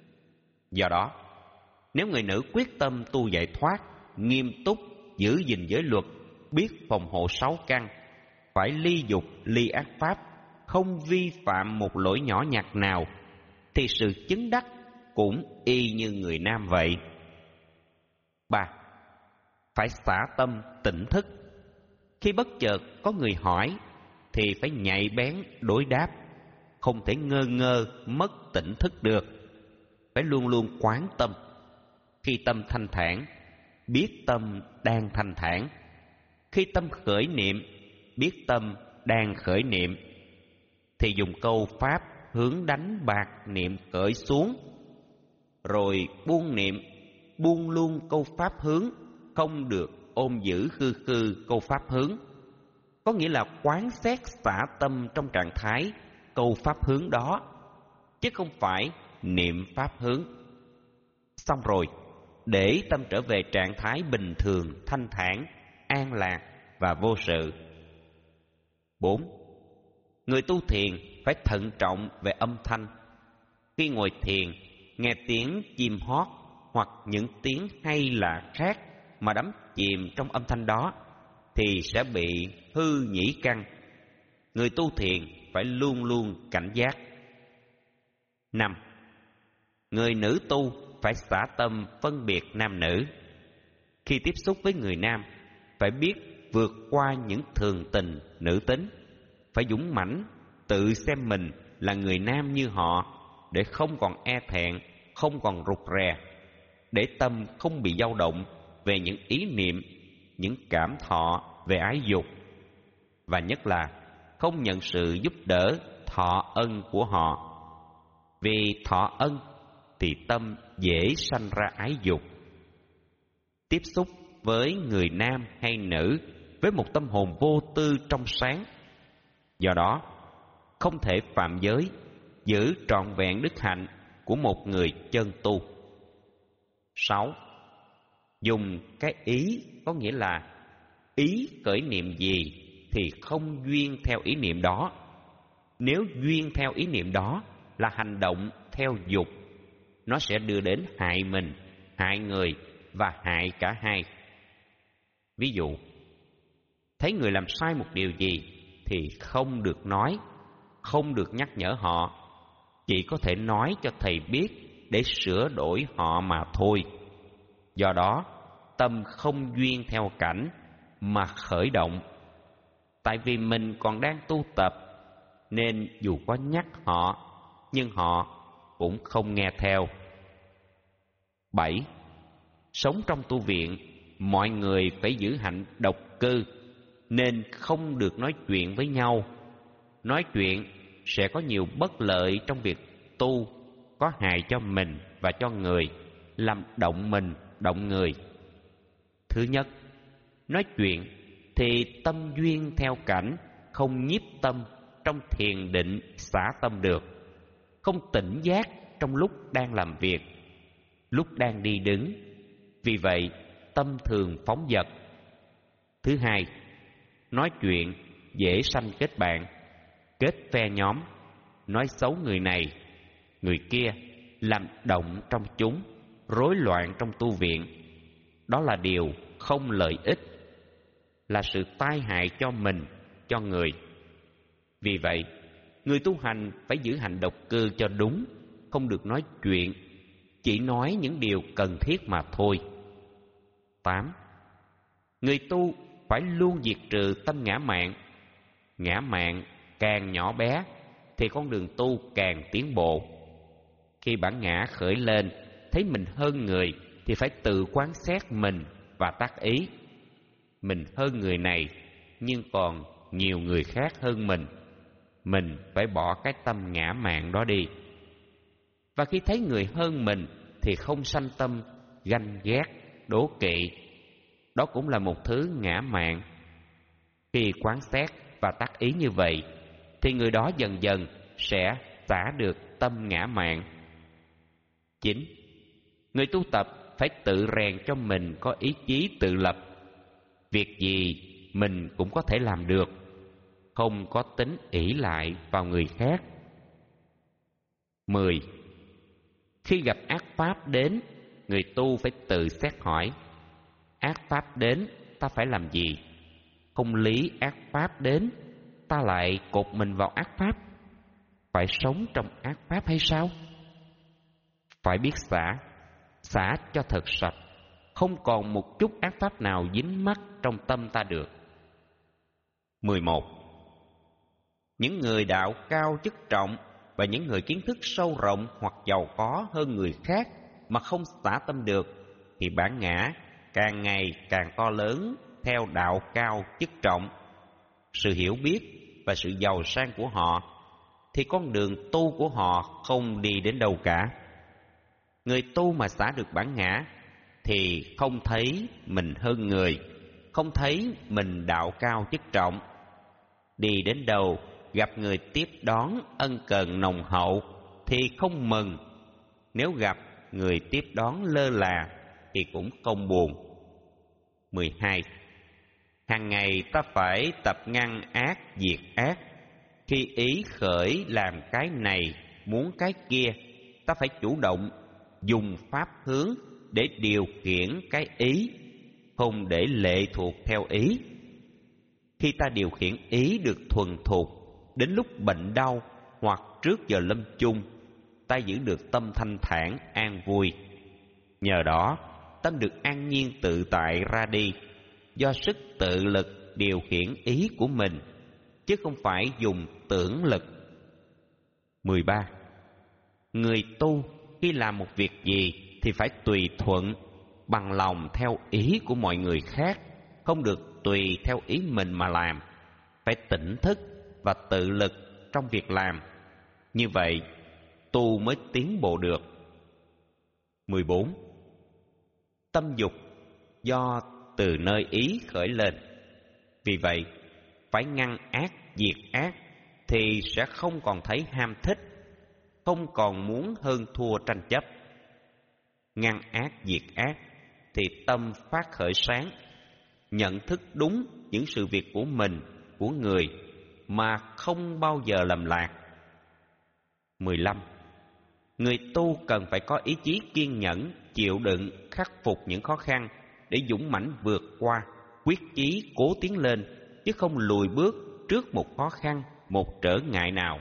Do đó, nếu người nữ quyết tâm tu giải thoát, nghiêm túc giữ gìn giới luật, biết phòng hộ sáu căn, phải ly dục, ly ác pháp, không vi phạm một lỗi nhỏ nhặt nào, thì sự chứng đắc cũng y như người nam vậy. Ba. Phải xả tâm tỉnh thức. Khi bất chợt có người hỏi thì phải nhạy bén đối đáp, không thể ngơ ngơ mất tỉnh thức được. Phải luôn luôn quán tâm. Khi tâm thanh thản, biết tâm đang thanh thản. Khi tâm khởi niệm, biết tâm đang khởi niệm. Thì dùng câu pháp hướng đánh bạc niệm khởi xuống, rồi buông niệm, buông luôn câu pháp hướng, không được ôm giữ khư khư câu pháp hướng. Có nghĩa là quán xét xả tâm trong trạng thái câu pháp hướng đó, chứ không phải niệm pháp hướng. Xong rồi, để tâm trở về trạng thái bình thường, thanh thản, an lạc và vô sự. Bốn. Người tu thiền phải thận trọng về âm thanh. Khi ngồi thiền, nghe tiếng chim hót hoặc những tiếng hay lạ khác mà đắm chìm trong âm thanh đó thì sẽ bị hư nhĩ căn. Người tu thiền phải luôn luôn cảnh giác. Năm. Người nữ tu phải xả tâm phân biệt nam nữ. Khi tiếp xúc với người nam, phải biết vượt qua những thường tình nữ tính, phải dũng mãnh tự xem mình là người nam như họ, để không còn e thẹn, không còn rụt rè, để tâm không bị dao động về những ý niệm, những cảm thọ về ái dục, và nhất là không nhận sự giúp đỡ thọ ân của họ. Vì thọ ân thì tâm dễ sanh ra ái dục. Tiếp xúc với người nam hay nữ với một tâm hồn vô tư trong sáng. Do đó, không thể phạm giới giữ trọn vẹn đức hạnh của một người chân tu. Sáu. Dùng cái ý, có nghĩa là ý khởi niệm gì thì không duyên theo ý niệm đó. Nếu duyên theo ý niệm đó là hành động theo dục, nó sẽ đưa đến hại mình, hại người và hại cả hai. Ví dụ, thấy người làm sai một điều gì thì không được nói, không được nhắc nhở họ, chỉ có thể nói cho thầy biết để sửa đổi họ mà thôi. Do đó, tâm không duyên theo cảnh mà khởi động. Tại vì mình còn đang tu tập, nên dù có nhắc họ, nhưng họ cũng không nghe theo. Bảy. Sống trong tu viện, mọi người phải giữ hạnh độc cư, nên không được nói chuyện với nhau. Nói chuyện sẽ có nhiều bất lợi trong việc tu, có hại cho mình và cho người, làm động mình, động người. Thứ nhất, nói chuyện thì tâm duyên theo cảnh, không nhiếp tâm trong thiền định xả tâm được, không tỉnh giác trong lúc đang làm việc, lúc đang đi đứng. Vì vậy, tâm thường phóng dật. Thứ hai, nói chuyện dễ sanh kết bạn, kết phe nhóm, nói xấu người này, người kia, làm động trong chúng, rối loạn trong tu viện. Đó là điều không lợi ích, là sự tai hại cho mình, cho người. Vì vậy, người tu hành phải giữ hạnh độc cư cho đúng, không được nói chuyện, chỉ nói những điều cần thiết mà thôi. Tám. Người tu phải luôn diệt trừ tâm ngã mạn. Ngã mạn càng nhỏ bé thì con đường tu càng tiến bộ. Khi bản ngã khởi lên, thấy mình hơn người thì phải tự quán xét mình và tác ý. Mình hơn người này, nhưng còn nhiều người khác hơn mình. Mình phải bỏ cái tâm ngã mạn đó đi. Và khi thấy người hơn mình thì không sanh tâm ganh ghét, đố kỵ. Đó cũng là một thứ ngã mạn. Khi quán xét và tác ý như vậy thì người đó dần dần sẽ xả được tâm ngã mạn. Chín. Người tu tập phải tự rèn cho mình có ý chí tự lập. Việc gì mình cũng có thể làm được, không có tính ỷ lại vào người khác. Mười. Khi gặp ác pháp đến, người tu phải tự xét hỏi: ác pháp đến, ta phải làm gì? Không lý ác pháp đến, ta lại cột mình vào ác pháp. Phải sống trong ác pháp hay sao? Phải biết xả, xả cho thật sạch, không còn một chút ác pháp nào dính mắc trong tâm ta được. Mười một. Những người đạo cao chức trọng và những người kiến thức sâu rộng hoặc giàu có hơn người khác mà không xả tâm được thì bản ngã càng ngày càng to lớn theo đạo cao chức trọng. Sự hiểu biết và sự giàu sang của họ thì con đường tu của họ không đi đến đâu cả. Người tu mà xả được bản ngã thì không thấy mình hơn người, không thấy mình đạo cao chức trọng. Đi đến đâu gặp người tiếp đón ân cần nồng hậu thì không mừng. Nếu gặp người tiếp đón lơ là thì cũng không buồn. Mười hai. Hàng ngày ta phải tập ngăn ác diệt ác. Khi ý khởi làm cái này, muốn cái kia, ta phải chủ động dùng pháp hướng để điều khiển cái ý, không để lệ thuộc theo ý. Khi ta điều khiển ý được thuần thục, đến lúc bệnh đau hoặc trước giờ lâm chung, ta giữ được tâm thanh thản an vui. Nhờ đó, tâm được an nhiên tự tại ra đi, do sức tự lực điều khiển ý của mình, chứ không phải dùng tưởng lực. Mười ba. Người tu khi làm một việc gì thì phải tùy thuận, bằng lòng theo ý của mọi người khác, không được tùy theo ý mình mà làm. Phải tỉnh thức và tự lực trong việc làm. Như vậy, tu mới tiến bộ được. Mười bốn. Tâm dục do từ nơi ý khởi lên. Vì vậy, phải ngăn ác diệt ác thì sẽ không còn thấy ham thích. không còn muốn hơn thua tranh chấp. Ngăn ác diệt ác thì tâm phát khởi sáng, nhận thức đúng những sự việc của mình, của người mà không bao giờ lầm lạc. mười lăm. Người tu cần phải có ý chí kiên nhẫn, chịu đựng, khắc phục những khó khăn để dũng mãnh vượt qua, quyết chí cố tiến lên, chứ không lùi bước trước một khó khăn, một trở ngại nào.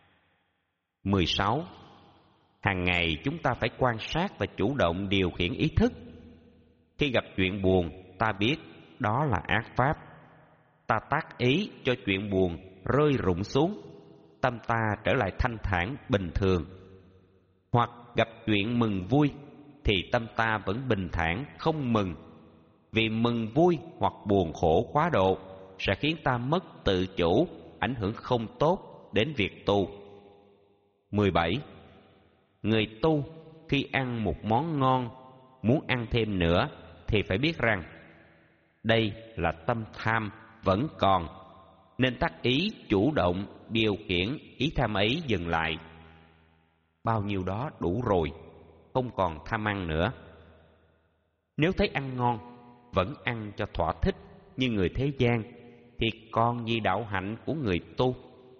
mười sáu. Hàng ngày chúng ta phải quan sát và chủ động điều khiển ý thức. Khi gặp chuyện buồn, ta biết đó là ác pháp. Ta tác ý cho chuyện buồn rơi rụng xuống, tâm ta trở lại thanh thản bình thường. Hoặc gặp chuyện mừng vui thì tâm ta vẫn bình thản không mừng, vì mừng vui hoặc buồn khổ quá độ sẽ khiến ta mất tự chủ, ảnh hưởng không tốt đến việc tu. mười bảy. Người tu khi ăn một món ngon, muốn ăn thêm nữa thì phải biết rằng đây là tâm tham vẫn còn, nên tác ý chủ động điều khiển ý tham ấy dừng lại. Bao nhiêu đó đủ rồi, không còn tham ăn nữa. Nếu thấy ăn ngon, vẫn ăn cho thỏa thích như người thế gian, thì còn gì đạo hạnh của người tu.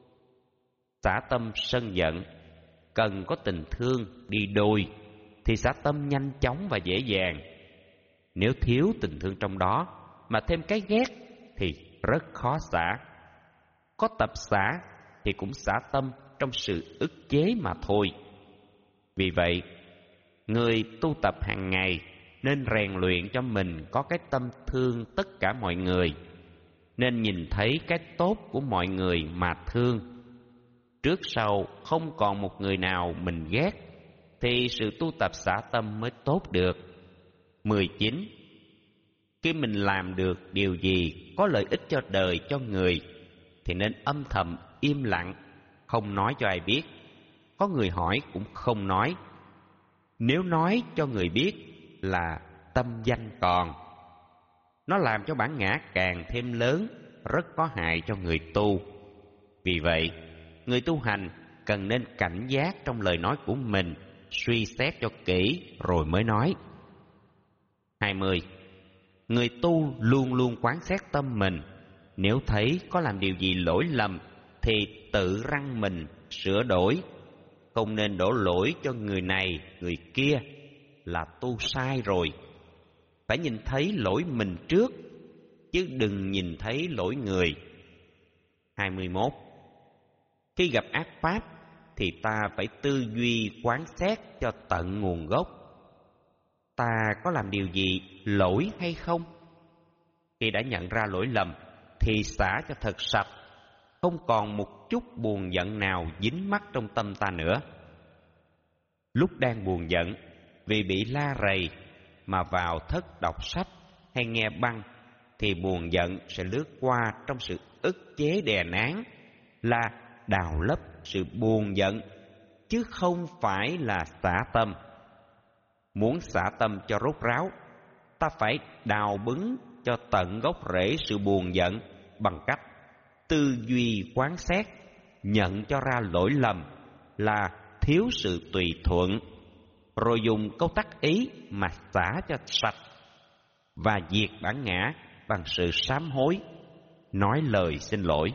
Xả tâm sân giận cần có tình thương đi đôi, thì xả tâm nhanh chóng và dễ dàng. Nếu thiếu tình thương trong đó mà thêm cái ghét thì rất khó xả. Có tập xả thì cũng xả tâm trong sự ức chế mà thôi. Vì vậy, người tu tập hàng ngày nên rèn luyện cho mình có cái tâm thương tất cả mọi người, nên nhìn thấy cái tốt của mọi người mà thương. Trước sau không còn một người nào mình ghét, thì sự tu tập xả tâm mới tốt được. mười chín. Khi mình làm được điều gì có lợi ích cho đời, cho người, thì nên âm thầm im lặng, không nói cho ai biết. Có người hỏi cũng không nói. Nếu nói cho người biết là tâm danh còn. Nó làm cho bản ngã càng thêm lớn, rất có hại cho người tu. Vì vậy, người tu hành cần nên cảnh giác trong lời nói của mình, suy xét cho kỹ rồi mới nói. hai mươi. Người tu luôn luôn quán xét tâm mình. Nếu thấy có làm điều gì lỗi lầm thì tự răn mình sửa đổi. Không nên đổ lỗi cho người này, người kia là tu sai rồi. Phải nhìn thấy lỗi mình trước, chứ đừng nhìn thấy lỗi người. hai mươi mốt. Khi gặp ác pháp thì ta phải tư duy quán xét cho tận nguồn gốc. Ta có làm điều gì lỗi hay không? Khi đã nhận ra lỗi lầm thì xả cho thật sạch, không còn một chút buồn giận nào dính mắc trong tâm ta nữa. Lúc đang buồn giận vì bị la rầy mà vào thất đọc sách hay nghe băng, thì buồn giận sẽ lướt qua trong sự ức chế đè nén, là đào lấp sự buồn giận, chứ không phải là xả tâm. Muốn xả tâm cho rốt ráo, ta phải đào bứng cho tận gốc rễ sự buồn giận bằng cách tư duy quán xét, nhận cho ra lỗi lầm là thiếu sự tùy thuận, rồi dùng câu tác ý mà xả cho sạch và diệt bản ngã bằng sự sám hối, nói lời xin lỗi.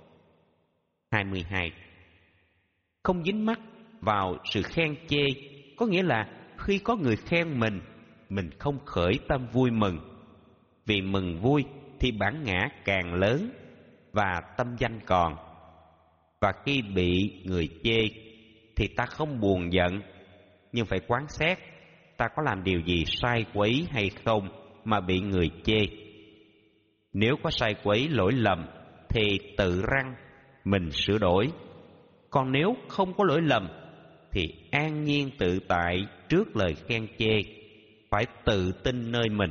hai mươi hai. Không dính mắc vào sự khen chê, có nghĩa là khi có người khen mình, mình không khởi tâm vui mừng. Vì mừng vui thì bản ngã càng lớn và tâm danh còn. Và khi bị người chê thì ta không buồn giận, nhưng phải quán xét ta có làm điều gì sai quấy hay không mà bị người chê. Nếu có sai quấy lỗi lầm thì tự răn mình sửa đổi. Còn nếu không có lỗi lầm thì an nhiên tự tại trước lời khen chê, phải tự tin nơi mình.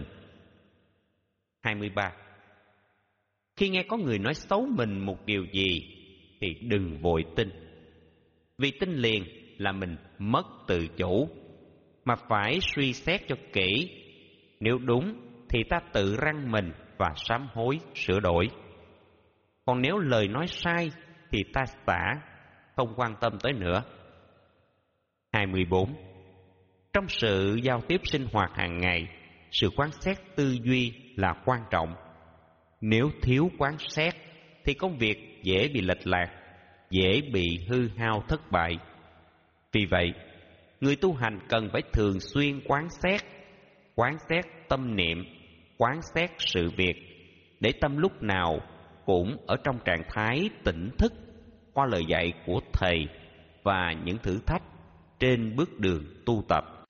hai mươi ba. Khi nghe có người nói xấu mình một điều gì thì đừng vội tin. Vì tin liền là mình mất tự chủ, mà phải suy xét cho kỹ. Nếu đúng thì ta tự răn mình và sám hối sửa đổi. Còn nếu lời nói sai thì ta xả, không quan tâm tới nữa. hai mươi bốn. Trong sự giao tiếp sinh hoạt hàng ngày, sự quán xét tư duy là quan trọng. Nếu thiếu quán xét thì công việc dễ bị lệch lạc, dễ bị hư hao thất bại. Vì vậy, người tu hành cần phải thường xuyên quán xét, quán xét tâm niệm, quán xét sự việc, để tâm lúc nào cũng ở trong trạng thái tỉnh thức qua lời dạy của Thầy và những thử thách trên bước đường tu tập.